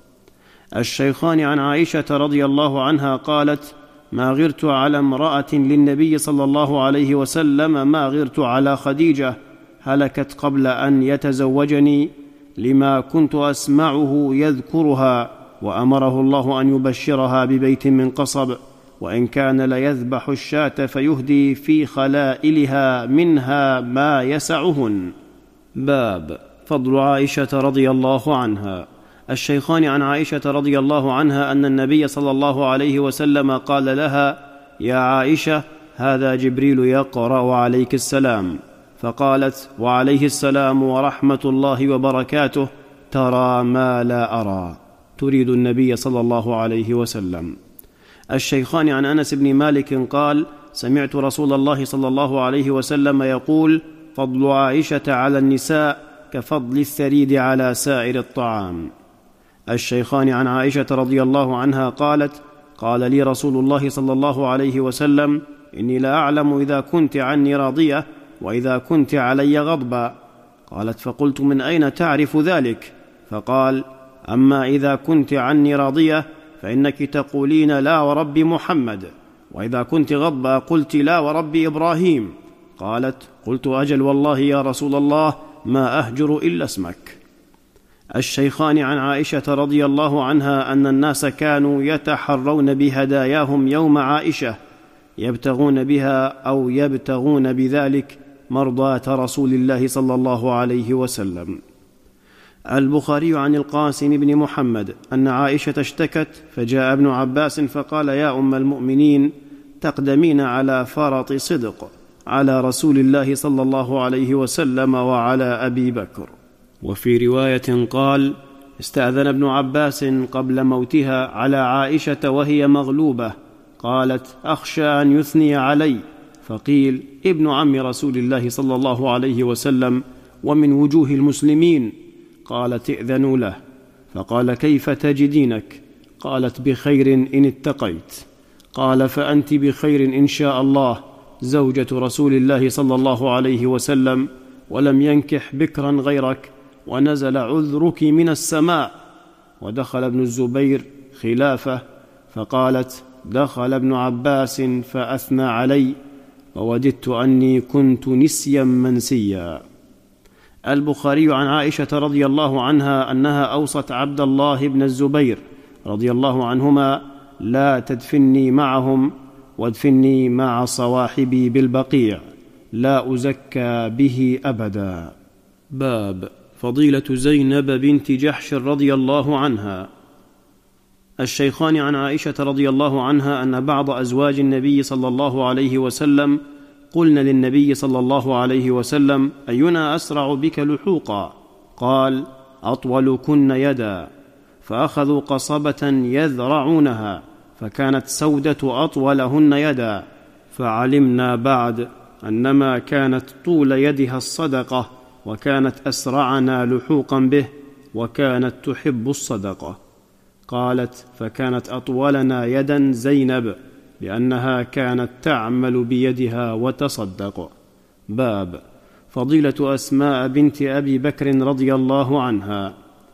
الشيخان عن عائشة رضي الله عنها قالت: ما غرت على امرأة للنبي صلى الله عليه وسلم ما غرت على خديجة، هلكت قبل أن يتزوجني، لما كنت أسمعه يذكرها، وأمره الله أن يبشرها ببيت من قصب، وإن كان ليذبح الشاة فيهدي في خلائلها منها ما يسعهن. باب فضل عائشة رضي الله عنها. الشيخان عن عائشة رضي الله عنها أن النبي صلى الله عليه وسلم قال لها: يا عائشة، هذا جبريل يقرأ عليك السلام. فقالت: وعليه السلام ورحمة الله وبركاته، ترى ما لا أرى، تريد النبي صلى الله عليه وسلم. الشيخان عن أنس بن مالك قال: سمعت رسول الله صلى الله عليه وسلم يقول: فضل عائشة على النساء كفضل الثريد على سائر الطعام. الشيخان عن عائشة رضي الله عنها قالت: قال لي رسول الله صلى الله عليه وسلم: إني لا أعلم إذا كنت عني راضية وإذا كنت علي غضبا. قالت: فقلت: من أين تعرف ذلك؟ فقال: أما إذا كنت عني راضية فإنك تقولين لا ورب محمد، وإذا كنت غضبا قلت لا ورب إبراهيم. قالت: قلت: أجل والله يا رسول الله ما أهجر إلا اسمك. الشيخان عن عائشة رضي الله عنها أن الناس كانوا يتحرون بهداياهم يوم عائشة، يبتغون بها أو يبتغون بذلك مرضاة رسول الله صلى الله عليه وسلم. البخاري عن القاسم بن محمد أن عائشة اشتكت، فجاء ابن عباس فقال: يا أم المؤمنين، تقدمين على فرط صدق على رسول الله صلى الله عليه وسلم وعلى أبي بكر. وفي رواية قال: استأذن ابن عباس قبل موتها على عائشة وهي مغلوبة، قالت: أخشى أن يثني علي، فقيل: ابن عم رسول الله صلى الله عليه وسلم ومن وجوه المسلمين. قالت: ائذنوا له. فقال: كيف تجدينك؟ قالت: بخير إن اتقيت. قال: فأنت بخير إن شاء الله، زوجة رسول الله صلى الله عليه وسلم، ولم ينكح بكرا غيرك، ونزل عذرك من السماء. ودخل ابن الزبير خلافه، فقالت: دخل ابن عباس فأثنى علي، ووددت أني كنت نسيا منسيا. البخاري عن عائشة رضي الله عنها أنها أوصت عبد الله بن الزبير رضي الله عنهما: لا تدفني معهم، وادفني مع صواحبي بالبقيع، لا أزكى به أبدا. باب فضيلة زينب بنت جحش رضي الله عنها. الشيخان عن عائشة رضي الله عنها أن بعض أزواج النبي صلى الله عليه وسلم قلن للنبي صلى الله عليه وسلم: أينا أسرع بك لحوقا؟ قال: أطولكن يدا. فأخذوا قصبة يذرعونها، فكانت سودة أطولهن يدا، فعلمنا بعد أنما كانت طول يدها الصدقة، وكانت أسرعنا لحوقا به، وكانت تحب الصدقة. قالت: فكانت أطولنا يدا زينب، لأنها كانت تعمل بيدها وتصدق. باب فضيلة أسماء بنت أبي بكر رضي الله عنها.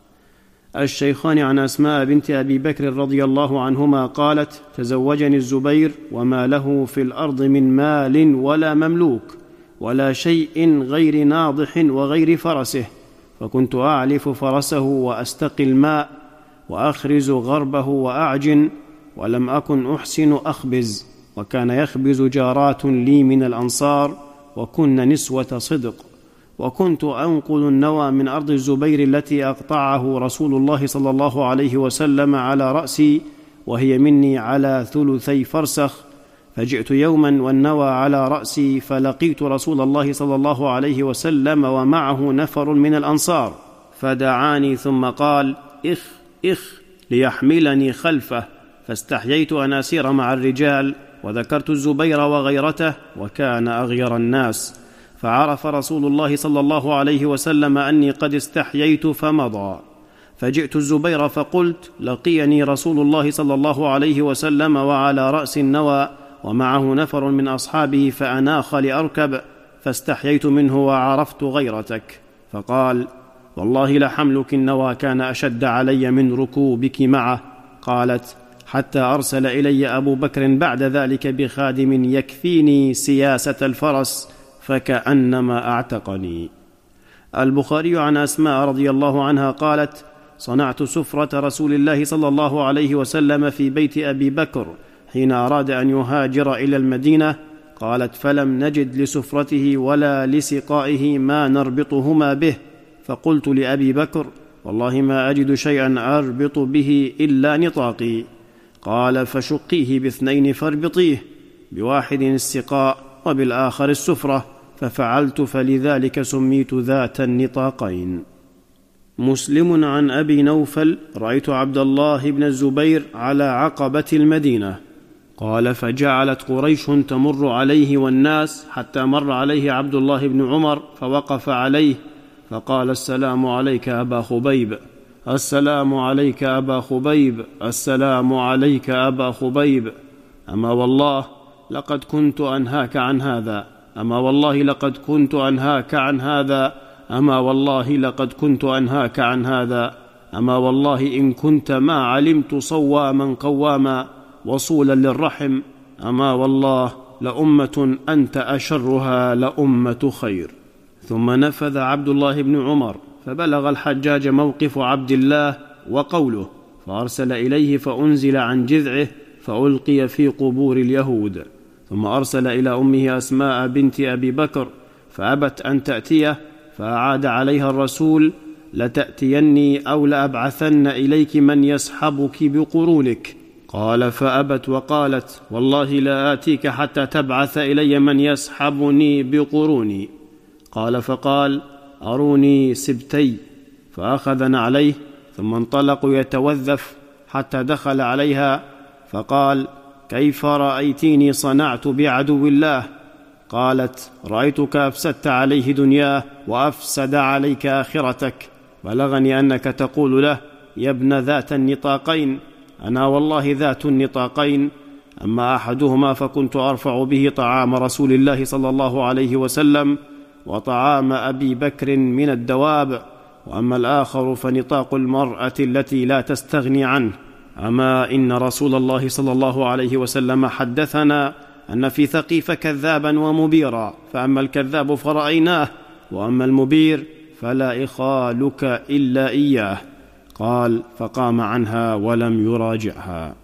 الشيخان عن أسماء بنت أبي بكر رضي الله عنهما قالت: تزوجني الزبير وما له في الأرض من مال ولا مملوك ولا شيء غير ناضح وغير فرسه، فكنت أعلف فرسه وأستقي الماء وأخرز غربه وأعجن، ولم أكن أحسن أخبز، وكان يخبز جارات لي من الأنصار، وكن نسوة صدق، وكنت أنقل النوى من أرض الزبير التي أقطعه رسول الله صلى الله عليه وسلم على رأسي، وهي مني على ثلثي فرسخ. فجئت يوما والنوى على رأسي، فلقيت رسول الله صلى الله عليه وسلم ومعه نفر من الأنصار، فدعاني ثم قال: إخ إخ ليحملني خلفه، فاستحييت أن أسير مع الرجال، وذكرت الزبير وغيرته، وكان أغير الناس، فعرف رسول الله صلى الله عليه وسلم أني قد استحييت فمضى. فجئت الزبير فقلت: لقيني رسول الله صلى الله عليه وسلم وعلى رأس النوى ومعه نفر من أصحابه، فأناخ لأركب، فاستحييت منه وعرفت غيرتك. فقال: والله لحملك النوى كان أشد علي من ركوبك معه. قالت: حتى أرسل إلي أبو بكر بعد ذلك بخادم يكفيني سياسة الفرس، فكأنما أعتقني. البخاري عن أسماء رضي الله عنها قالت: صنعت سفرة رسول الله صلى الله عليه وسلم في بيت أبي بكر حين أراد أن يهاجر إلى المدينة. قالت: فلم نجد لسفرته ولا لسقائه ما نربطهما به، فقلت لأبي بكر: والله ما أجد شيئا أربط به إلا نطاقي. قال: فشقيه باثنين فاربطيه، بواحد السقاء وبالآخر السفرة، ففعلت، فلذلك سميت ذات النطاقين. مسلم عن أبي نوفل: رأيت عبد الله بن الزبير على عقبة المدينة. قال: فجعلت قريش تمر عليه والناس، حتى مر عليه عبد الله بن عمر فوقف عليه، فقال: السلام عليك أبا خبيب، السلام عليك أبا خبيب، السلام عليك أبا خبيب. أما والله لقد كنت أنهاك عن هذا، أما والله لقد كنت أنهاك عن هذا، أما والله لقد كنت أنهاك عن هذا، أما والله إن كنت ما علمت صواما قواما وصولا للرحم، أما والله لأمة أنت أشرها لأمة خير. ثم نفذ عبد الله بن عمر، فبلغ الحجاج موقف عبد الله وقوله، فأرسل إليه فأنزل عن جذعه، فألقي في قبور اليهود. ثم أرسل إلى أمه أسماء بنت أبي بكر، فأبت أن تأتيه، فأعاد عليها الرسول: لتأتيني أو لأبعثن إليك من يسحبك بقرونك. قال: فأبت وقالت: والله لا آتيك حتى تبعث إلي من يسحبني بقروني. قال: فقال: أروني سبتي. فأخذ عليه، ثم انطلقوا يتوذف حتى دخل عليها، فقال: كيف رأيتيني صنعت بعدو الله؟ قالت: رأيتك أفسدت عليه دنياه وأفسد عليك آخرتك، بلغني أنك تقول له: يا ابن ذات النطاقين، أنا والله ذات النطاقين، أما أحدهما فكنت أرفع به طعام رسول الله صلى الله عليه وسلم وطعام أبي بكر من الدواب، وأما الآخر فنطاق المرأة التي لا تستغني عنه. أما إن رسول الله صلى الله عليه وسلم حدثنا أن في ثقيف كذابا ومبيرا، فأما الكذاب فرأيناه، وأما المبير فلا إخالك إلا إياه. قال: فقام عنها ولم يراجعها.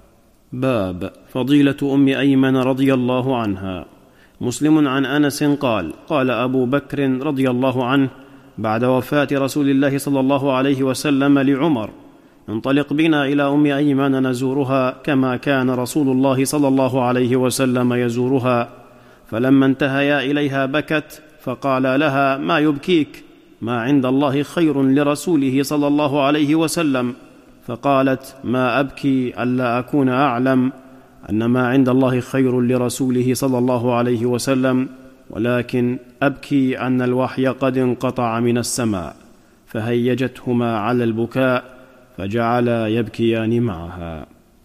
باب فضيلة أم أيمن رضي الله عنها. مسلم عن أنس قال: قال أبو بكر رضي الله عنه بعد وفاة رسول الله صلى الله عليه وسلم لعمر: انطلق بنا إلى أم أيمن نزورها كما كان رسول الله صلى الله عليه وسلم يزورها. فلما انتهيا إليها بكت، فقال لها: ما يبكيك؟ ما عند الله خير لرسوله صلى الله عليه وسلم. فقالت: ما أبكي ألا أكون أعلم أن ما عند الله خير لرسوله صلى الله عليه وسلم، ولكن أبكي أن الوحي قد انقطع من السماء. فهيجتهما على البكاء فجعلا يبكيان معها.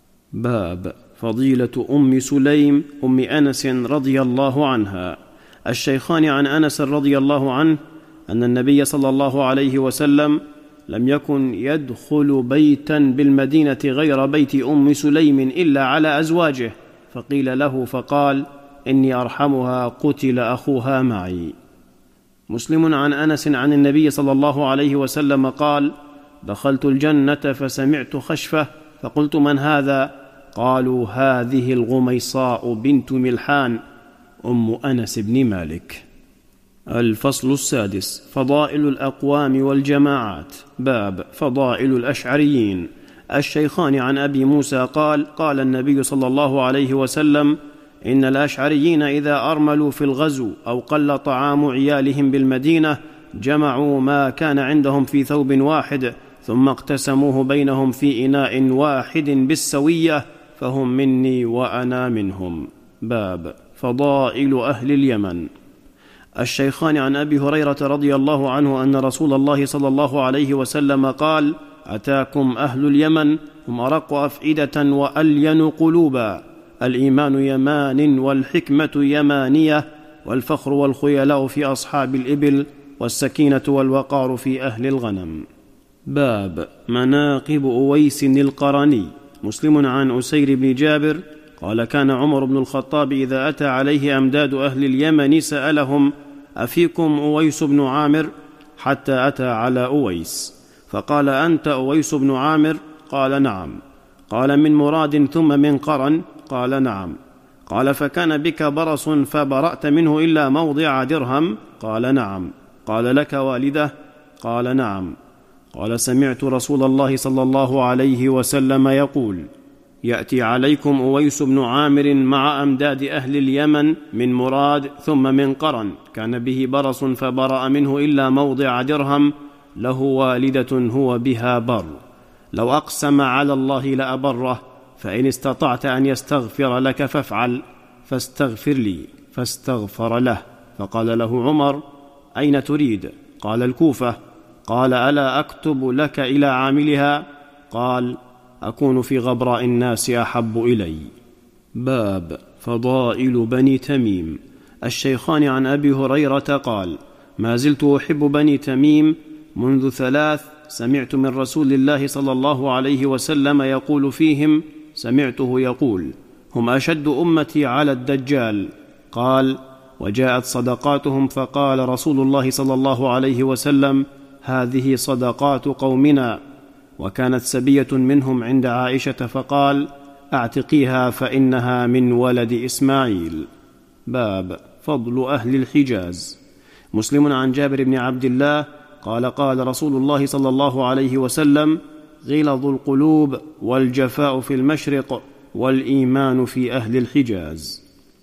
باب فضيلة أم سليم أم أنس رضي الله عنها. الشيخان عن أنس رضي الله عنه أن النبي صلى الله عليه وسلم لم يكن يدخل بيتا بالمدينة غير بيت أم سليم إلا على أزواجه، فقيل له فقال: إني أرحمها، قتل أخوها معي. مسلم عن أنس عن النبي صلى الله عليه وسلم قال: دخلت الجنة فسمعت خشفة، فقلت: من هذا؟ قالوا: هذه الغميصاء بنت ملحان أم أنس بن مالك. الفصل السادس: فضائل الأقوام والجماعات. باب فضائل الأشعريين. الشيخان عن أبي موسى قال: قال النبي صلى الله عليه وسلم: إن الأشعريين إذا أرملوا في الغزو أو قل طعام عيالهم بالمدينة جمعوا ما كان عندهم في ثوب واحد، ثم اقتسموه بينهم في إناء واحد بالسوية، فهم مني وأنا منهم. باب فضائل أهل اليمن. الشيخان عن أبي هريرة رضي الله عنه أن رسول الله صلى الله عليه وسلم قال: أتاكم أهل اليمن هم أرق أفئدة وألين قلوبا، الإيمان يمان والحكمة يمانية، والفخر والخيلاء في أصحاب الإبل، والسكينة والوقار في أهل الغنم. باب مناقب أويس القرني. مسلم عن أسير بن جابر قال: كان عمر بن الخطاب إذا أتى عليه أمداد أهل اليمن سألهم: أفيكم أويس بن عامر؟ حتى أتى على أويس فقال: أنت أويس بن عامر؟ قال: نعم. قال: من مراد ثم من قرن؟ قال: نعم. قال: فكان بك برص فبرأت منه إلا موضع درهم؟ قال: نعم. قال: لك والدة؟ قال: نعم. قال: سمعت رسول الله صلى الله عليه وسلم يقول: يأتي عليكم أويس بن عامر مع أمداد أهل اليمن من مراد ثم من قرن، كان به برص فبرأ منه إلا موضع درهم، له والدة هو بها بر، لو أقسم على الله لأبره، فإن استطعت أن يستغفر لك فافعل، فاستغفر لي، فاستغفر له. فقال له عمر: أين تريد؟ قال: الكوفة. قال: ألا أكتب لك إلى عاملها؟ قال: أكون في غبراء الناس أحب إلي. باب فضائل بني تميم. الشيخان عن أبي هريرة قال: ما زلت أحب بني تميم منذ ثلاث، سمعت من رسول الله صلى الله عليه وسلم يقول فيهم: سمعته يقول: هم أشد أمتي على الدجال. قال: وجاءت صدقاتهم، فقال رسول الله صلى الله عليه وسلم: هذه صدقات قومنا. وكانت سبية منهم عند عائشة فقال: اعتقيها فإنها من ولد إسماعيل. باب فضل أهل الحجاز. مسلم عن جابر بن عبد الله قال: قال رسول الله صلى الله عليه وسلم: غلظ القلوب والجفاء في المشرق، والإيمان في أهل الحجاز.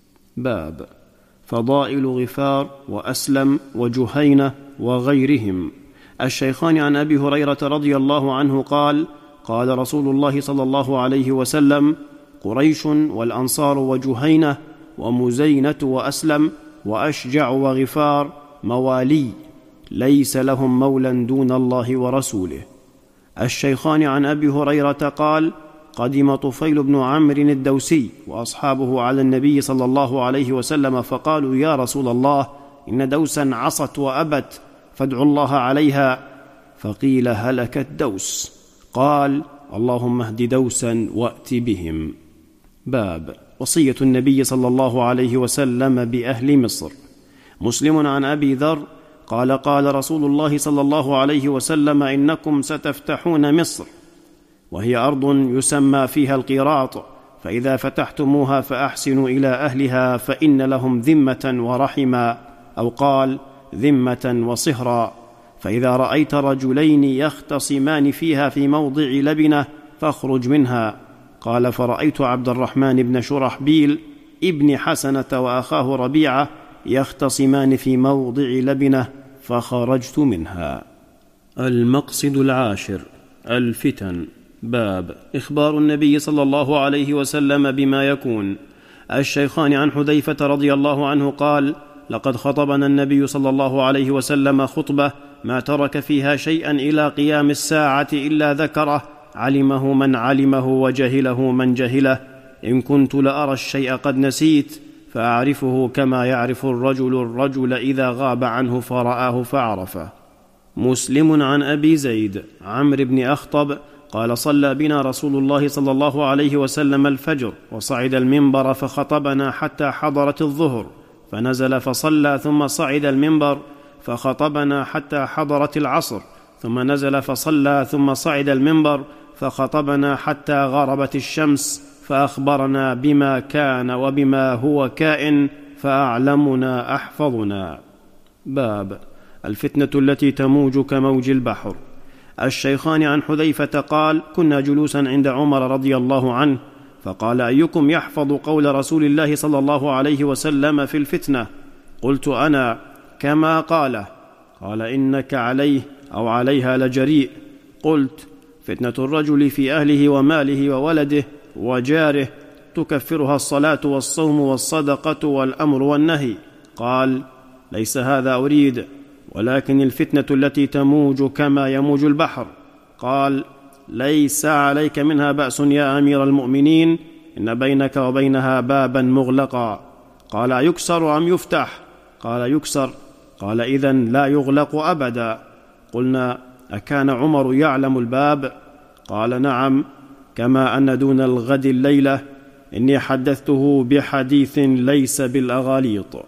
باب فضائل غفار وأسلم وجهينة وغيرهم. الشيخان عن أبي هريرة رضي الله عنه قال: قال رسول الله صلى الله عليه وسلم: قريش والأنصار وجهينة ومزينة وأسلم وأشجع وغفار موالي، ليس لهم مولى دون الله ورسوله. الشيخان عن أبي هريرة قال: قدم طفيل بن عمرو الدوسي وأصحابه على النبي صلى الله عليه وسلم، فقالوا: يا رسول الله، إن دوسا عصت وأبت، فادعوا الله عليها. فقيل: هلكت دوس. قال: اللهم اهد دوسا وأت بهم. باب وصية النبي صلى الله عليه وسلم بأهل مصر. مسلم عن أبي ذر قال: قال رسول الله صلى الله عليه وسلم: إنكم ستفتحون مصر، وهي أرض يسمى فيها القيراط، فإذا فتحتموها فأحسنوا إلى أهلها، فإن لهم ذمة ورحما، أو قال ذمة وصهرا، فإذا رأيت رجلين يختصمان فيها في موضع لبنة فاخرج منها. قال: فرأيت عبد الرحمن بن شرحبيل ابن حسنة وأخاه ربيعة يختصمان في موضع لبنة فخرجت منها. المقصد العاشر: الفتن. باب إخبار النبي صلى الله عليه وسلم بما يكون. الشيخان عن حذيفة رضي الله عنه قال: لقد خطبنا النبي صلى الله عليه وسلم خطبة ما ترك فيها شيئا إلى قيام الساعة إلا ذكره، علمه من علمه وجهله من جهله. إن كنت لأرى الشيء قد نسيت فأعرفه كما يعرف الرجل الرجل إذا غاب عنه فرآه فعرفه. مسلم عن أبي زيد عمرو بن أخطب قال: صلى بنا رسول الله صلى الله عليه وسلم الفجر، وصعد المنبر فخطبنا حتى حضرت الظهر، فنزل فصلى ثم صعد المنبر فخطبنا حتى حضرت العصر، ثم نزل فصلى ثم صعد المنبر فخطبنا حتى غربت الشمس، فأخبرنا بما كان وبما هو كائن، فأعلمنا أحفظنا. باب الفتنة التي تموج كموج البحر. الشيخان عن حذيفة قال: كنا جلوسا عند عمر رضي الله عنه، فقال: أيكم يحفظ قول رسول الله صلى الله عليه وسلم في الفتنة؟ قلت: أنا، كما قاله. قال: إنك عليه أو عليها لجريء. قلت: فتنة الرجل في أهله وماله وولده وجاره تكفرها الصلاة والصوم والصدقة والأمر والنهي. قال: ليس هذا أريد، ولكن الفتنة التي تموج كما يموج البحر. قال: ليس عليك منها بأس يا أمير المؤمنين، إن بينك وبينها بابا مغلقا. قال: يكسر أم يفتح؟ قال: يكسر. قال: إذن لا يغلق أبدا. قلنا: أكان عمر يعلم الباب؟ قال: نعم، كما أن دون الغد الليلة إني حدثته بحديث ليس بالأغاليط.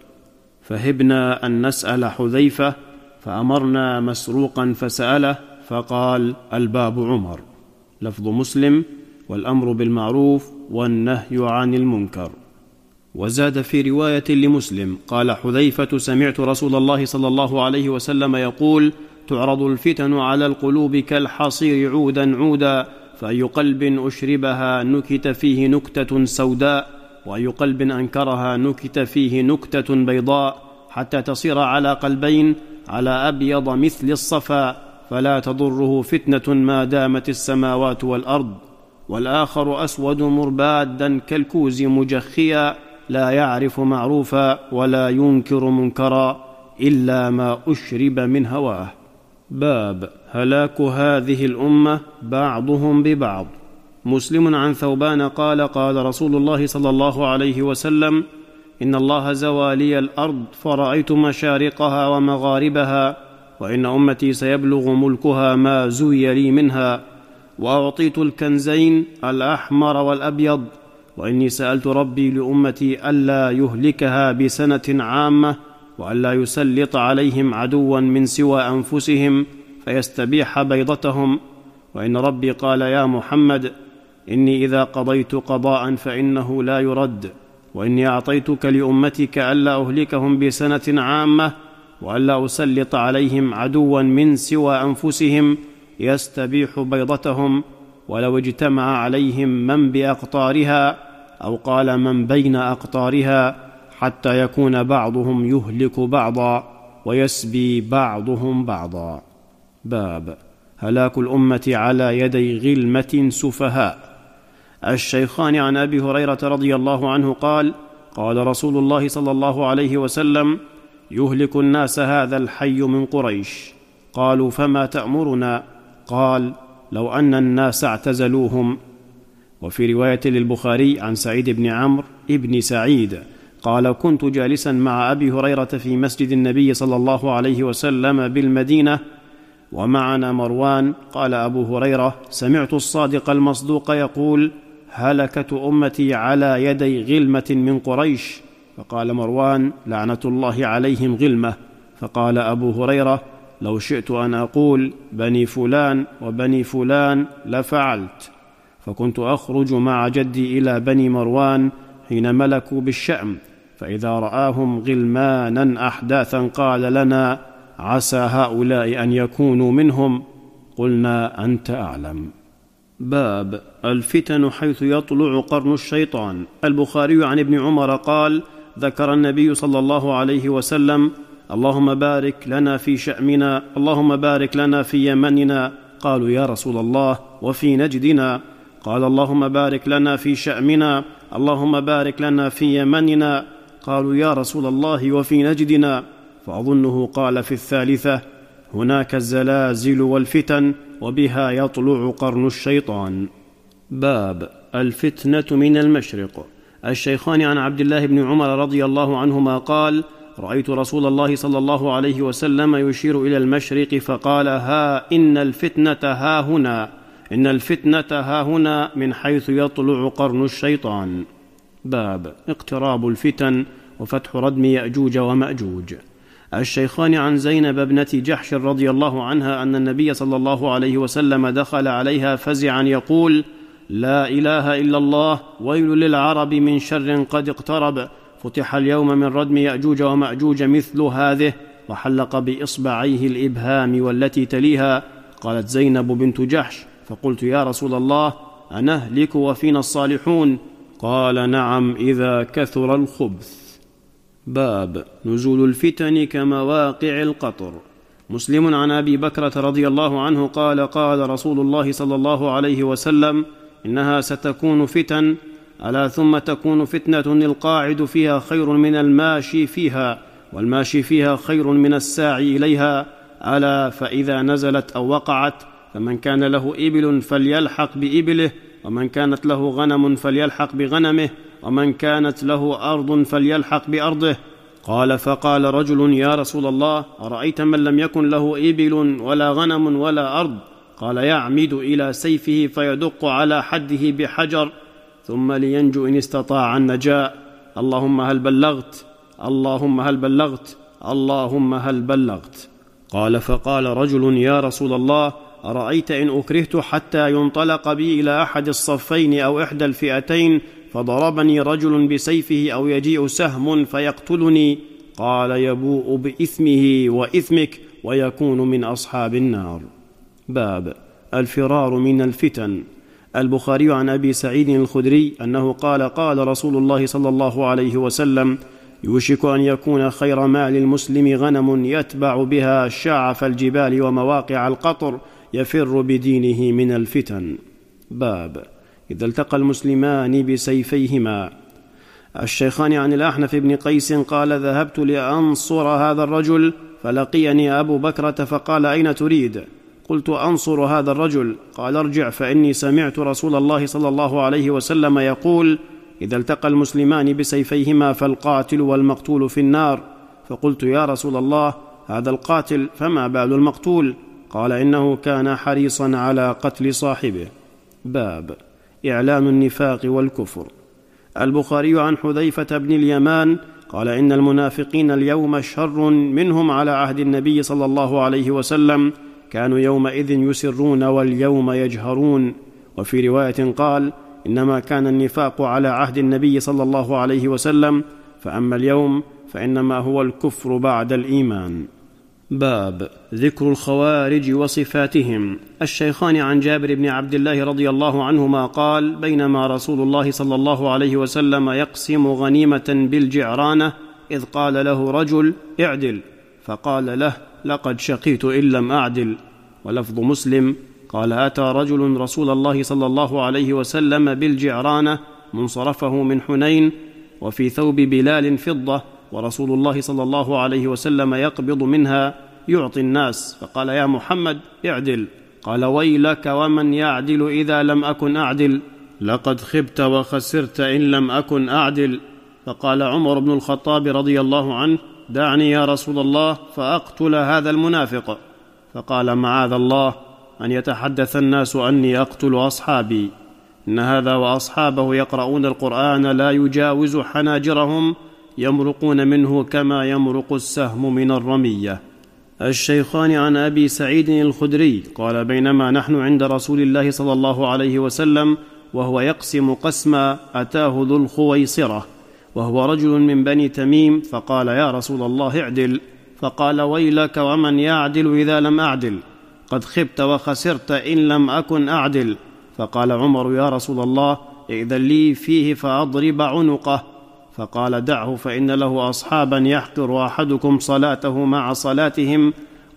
فهبنا أن نسأل حذيفة، فأمرنا مسروقا فسأله، فقال: الباب عمر. لفظ مسلم: والأمر بالمعروف والنهي عن المنكر. وزاد في رواية لمسلم: قال حذيفة: سمعت رسول الله صلى الله عليه وسلم يقول: تعرض الفتن على القلوب كالحصير عودا عودا، فأي قلب أشربها نكت فيه نكتة سوداء، وأي قلب أنكرها نكت فيه نكتة بيضاء، حتى تصير على قلبين على أبيض مثل الصفا، فلا تضره فتنة ما دامت السماوات والأرض. والآخر أسود مربادا كالكوز مجخيا، لا يعرف معروفا ولا ينكر منكرا إلا ما أشرب من هواه. باب هلاك هذه الأمة بعضهم ببعض. مسلم عن ثوبان قال: قال رسول الله صلى الله عليه وسلم: إن الله زوى لي الأرض فرأيت مشارقها ومغاربها، وإن أمتي سيبلغ ملكها ما زوي لي منها، وأعطيت الكنزين الأحمر والأبيض، وإني سألت ربي لأمتي ألا يهلكها بسنة عامة، وألا يسلط عليهم عدوا من سوى أنفسهم فيستبيح بيضتهم. وإن ربي قال: يا محمد، إني إذا قضيت قضاء فإنه لا يرد، وإني أعطيتك لأمتك ألا أهلكهم بسنة عامة، وألا أسلط عليهم عدوا من سوى أنفسهم يستبيح بيضتهم، ولو اجتمع عليهم من بأقطارها، أو قال من بين أقطارها، حتى يكون بعضهم يهلك بعضا ويسبي بعضهم بعضا. باب هلاك الأمة على يدي غلمة سفهاء. الشيخان عن أبي هريرة رضي الله عنه قال: قال رسول الله صلى الله عليه وسلم: يهلك الناس هذا الحي من قريش. قالوا: فما تأمرنا؟ قال: لو أن الناس اعتزلوهم. وفي رواية للبخاري عن سعيد بن عمرو ابن سعيد قال: كنت جالسا مع أبي هريرة في مسجد النبي صلى الله عليه وسلم بالمدينة، ومعنا مروان. قال أبو هريرة: سمعت الصادق المصدوق يقول: هلكت أمتي على يدي غلمة من قريش. فقال مروان: لعنة الله عليهم غلمة. فقال أبو هريرة: لو شئت أن أقول بني فلان وبني فلان لفعلت. فكنت أخرج مع جدي إلى بني مروان حين ملكوا بالشأم، فإذا رآهم غلمانا أحداثا قال لنا: عسى هؤلاء أن يكونوا منهم. قلنا: أنت أعلم. باب الفتن حيث يطلع قرن الشيطان. البخاري عن ابن عمر قال: ذكر النبي صلى الله عليه وسلم: اللهم بارك لنا في شأمنا، اللهم بارك لنا في يمننا. قالوا: يا رسول الله، وفي نجدنا؟ قال: اللهم بارك لنا في شأمنا، اللهم بارك لنا في يمننا. قالوا: يا رسول الله، وفي نجدنا؟ فأظنه قال في الثالثة: هناك الزلازل والفتن، وبها يطلع قرن الشيطان. باب الفتنة من المشرق. الشيخان عن عبد الله بن عمر رضي الله عنهما قال: رأيت رسول الله صلى الله عليه وسلم يشير إلى المشرق فقال: ها إن الفتنة ها هنا، إن الفتنة ها هنا، من حيث يطلع قرن الشيطان. باب اقتراب الفتن وفتح ردم يأجوج ومأجوج. الشيخان عن زينب ابنة جحش رضي الله عنها أن النبي صلى الله عليه وسلم دخل عليها فزعا يقول: لا إله إلا الله، ويل للعرب من شر قد اقترب، فتح اليوم من ردم يأجوج ومأجوج مثل هذه، وحلق بإصبعيه الإبهام والتي تليها. قالت زينب بنت جحش: فقلت: يا رسول الله، أنهلك وفينا الصالحون؟ قال: نعم، إذا كثر الخبث. باب نزول الفتن كمواقع القطر. مسلم عن أبي بكرة رضي الله عنه قال: قال رسول الله صلى الله عليه وسلم: إنها ستكون فتن، ألا ثم تكون فتنة القاعد فيها خير من الماشي فيها، والماشي فيها خير من الساعي إليها، ألا فإذا نزلت أو وقعت فمن كان له إبل فليلحق بإبله، ومن كانت له غنم فليلحق بغنمه، ومن كانت له أرض فليلحق بأرضه. قال: فقال رجل: يا رسول الله، أرأيت من لم يكن له إبل ولا غنم ولا أرض؟ قال: يعمد إلى سيفه فيدق على حده بحجر، ثم لينجو إن استطاع النجاة. اللهم هل بلغت؟ اللهم هل بلغت؟ اللهم هل بلغت؟ قال: فقال رجل: يا رسول الله، أرأيت إن أكرهت حتى ينطلق بي إلى أحد الصفين أو إحدى الفئتين فضربني رجل بسيفه، أو يجيء سهم فيقتلني؟ قال: يبوء بإثمه وإثمك، ويكون من أصحاب النار. باب الفرار من الفتن. البخاري عن أبي سعيد الخدري أنه قال: قال رسول الله صلى الله عليه وسلم: يوشك أن يكون خير مال المسلم غنم يتبع بها شعف الجبال ومواقع القطر، يفر بدينه من الفتن. باب إذا التقى المسلمان بسيفيهما. الشيخان عن الأحنف بن قيس قال: ذهبت لأنصر هذا الرجل، فلقيني أبو بكرة فقال: أين تريد؟ قلت: أنصر هذا الرجل. قال: ارجع، فإني سمعت رسول الله صلى الله عليه وسلم يقول: إذا التقى المسلمان بسيفيهما فالقاتل والمقتول في النار. فقلت: يا رسول الله، هذا القاتل، فما بال المقتول؟ قال: إنه كان حريصا على قتل صاحبه. باب إعلان النفاق والكفر. البخاري عن حذيفة بن اليمان قال: إن المنافقين اليوم شر منهم على عهد النبي صلى الله عليه وسلم، كانوا يومئذ يسرون واليوم يجهرون. وفي رواية قال: إنما كان النفاق على عهد النبي صلى الله عليه وسلم، فأما اليوم فإنما هو الكفر بعد الإيمان. باب ذكر الخوارج وصفاتهم. الشيخان عن جابر بن عبد الله رضي الله عنهما قال: بينما رسول الله صلى الله عليه وسلم يقسم غنيمة بالجعرانة، إذ قال له رجل: اعدل، فقال له: لقد شقيت إن لم أعدل. ولفظ مسلم: قال: أتى رجل رسول الله صلى الله عليه وسلم بالجعرانة منصرفه من حنين، وفي ثوب بلال فضة، ورسول الله صلى الله عليه وسلم يقبض منها يعطي الناس، فقال: يا محمد، اعدل. قال: ويلك ومن يعدل إذا لم أكن أعدل؟ لقد خبت وخسرت إن لم أكن أعدل. فقال عمر بن الخطاب رضي الله عنه: دعني يا رسول الله فأقتل هذا المنافق. فقال: معاذ الله أن يتحدث الناس أني أقتل أصحابي، إن هذا وأصحابه يقرؤون القرآن لا يجاوز حناجرهم، يمرقون منه كما يمرق السهم من الرمية. الشيخان عن أبي سعيد الخدري قال: بينما نحن عند رسول الله صلى الله عليه وسلم وهو يقسم قسما، أتاه ذو الخويصرة وهو رجل من بني تميم، فقال: يا رسول الله، اعدل. فقال: ويلك ومن يعدل إذا لم أعدل؟ قد خبت وخسرت إن لم أكن أعدل. فقال عمر: يا رسول الله، ائذن لي فيه فأضرب عنقه. فقال: دعه، فإن له أصحابا يحقر أحدكم صلاته مع صلاتهم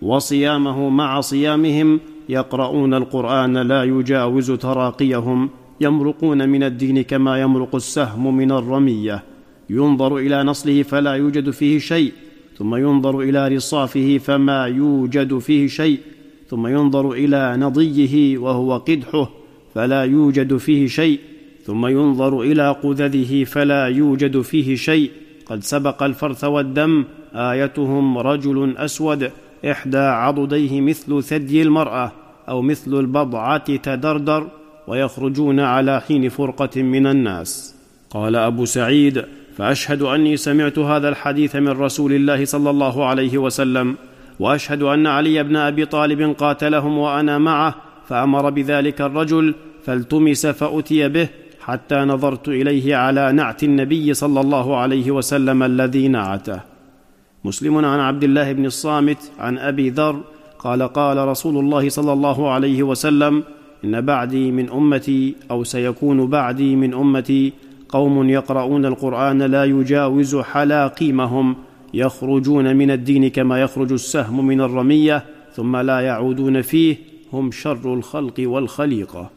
وصيامه مع صيامهم، يقرؤون القرآن لا يجاوز تراقيهم، يمرقون من الدين كما يمرق السهم من الرمية، ينظر إلى نصله فلا يوجد فيه شيء، ثم ينظر إلى رصافه فما يوجد فيه شيء، ثم ينظر إلى نضيه وهو قدحه فلا يوجد فيه شيء، ثم ينظر إلى قذذه فلا يوجد فيه شيء، قد سبق الفرث والدم. آيتهم رجل أسود إحدى عضديه مثل ثدي المرأة أو مثل البضعة تدردر، ويخرجون على حين فرقة من الناس. قال أبو سعيد: فأشهد أني سمعت هذا الحديث من رسول الله صلى الله عليه وسلم، وأشهد أن علي بن أبي طالب قاتلهم وأنا معه، فأمر بذلك الرجل فالتمس فأتي به، حتى نظرت إليه على نعت النبي صلى الله عليه وسلم الذي نعته. مسلم عن عبد الله بن الصامت عن أبي ذر قال: قال رسول الله صلى الله عليه وسلم: إن بعدي من أمتي أو سيكون بعدي من أمتي قوم يقرؤون القرآن لا يجاوز حلاقيمهم، يخرجون من الدين كما يخرج السهم من الرمية، ثم لا يعودون فيه، هم شر الخلق والخليقة.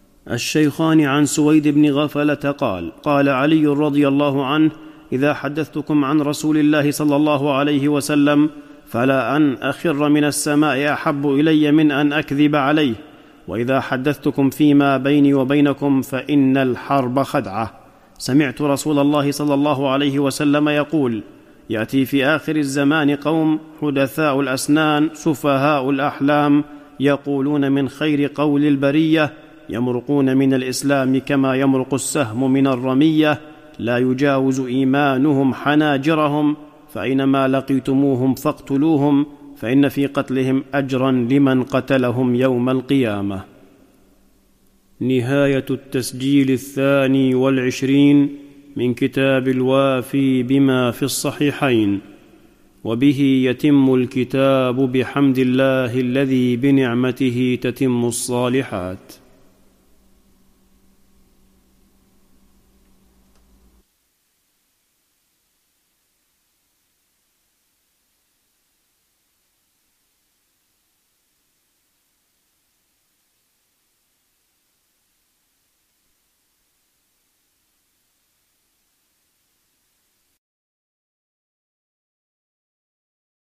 الشيخان عن سويد بن غفلة قال: قال علي رضي الله عنه: إذا حدثتكم عن رسول الله صلى الله عليه وسلم فلا أن أخر من السماء أحب إلي من أن أكذب عليه، وإذا حدثتكم فيما بيني وبينكم فإن الحرب خدعة. سمعت رسول الله صلى الله عليه وسلم يقول: يأتي في آخر الزمان قوم حدثاء الأسنان سفهاء الأحلام، يقولون من خير قول البرية، يمرقون من الإسلام كما يمرق السهم من الرمية، لا يجاوز إيمانهم حناجرهم، فأينما لقيتموهم فاقتلوهم، فإن في قتلهم أجرا لمن قتلهم يوم القيامة. نهاية التسجيل الثاني والعشرين من كتاب الوافي بما في الصحيحين. وبه يتم الكتاب بحمد الله الذي بنعمته تتم الصالحات.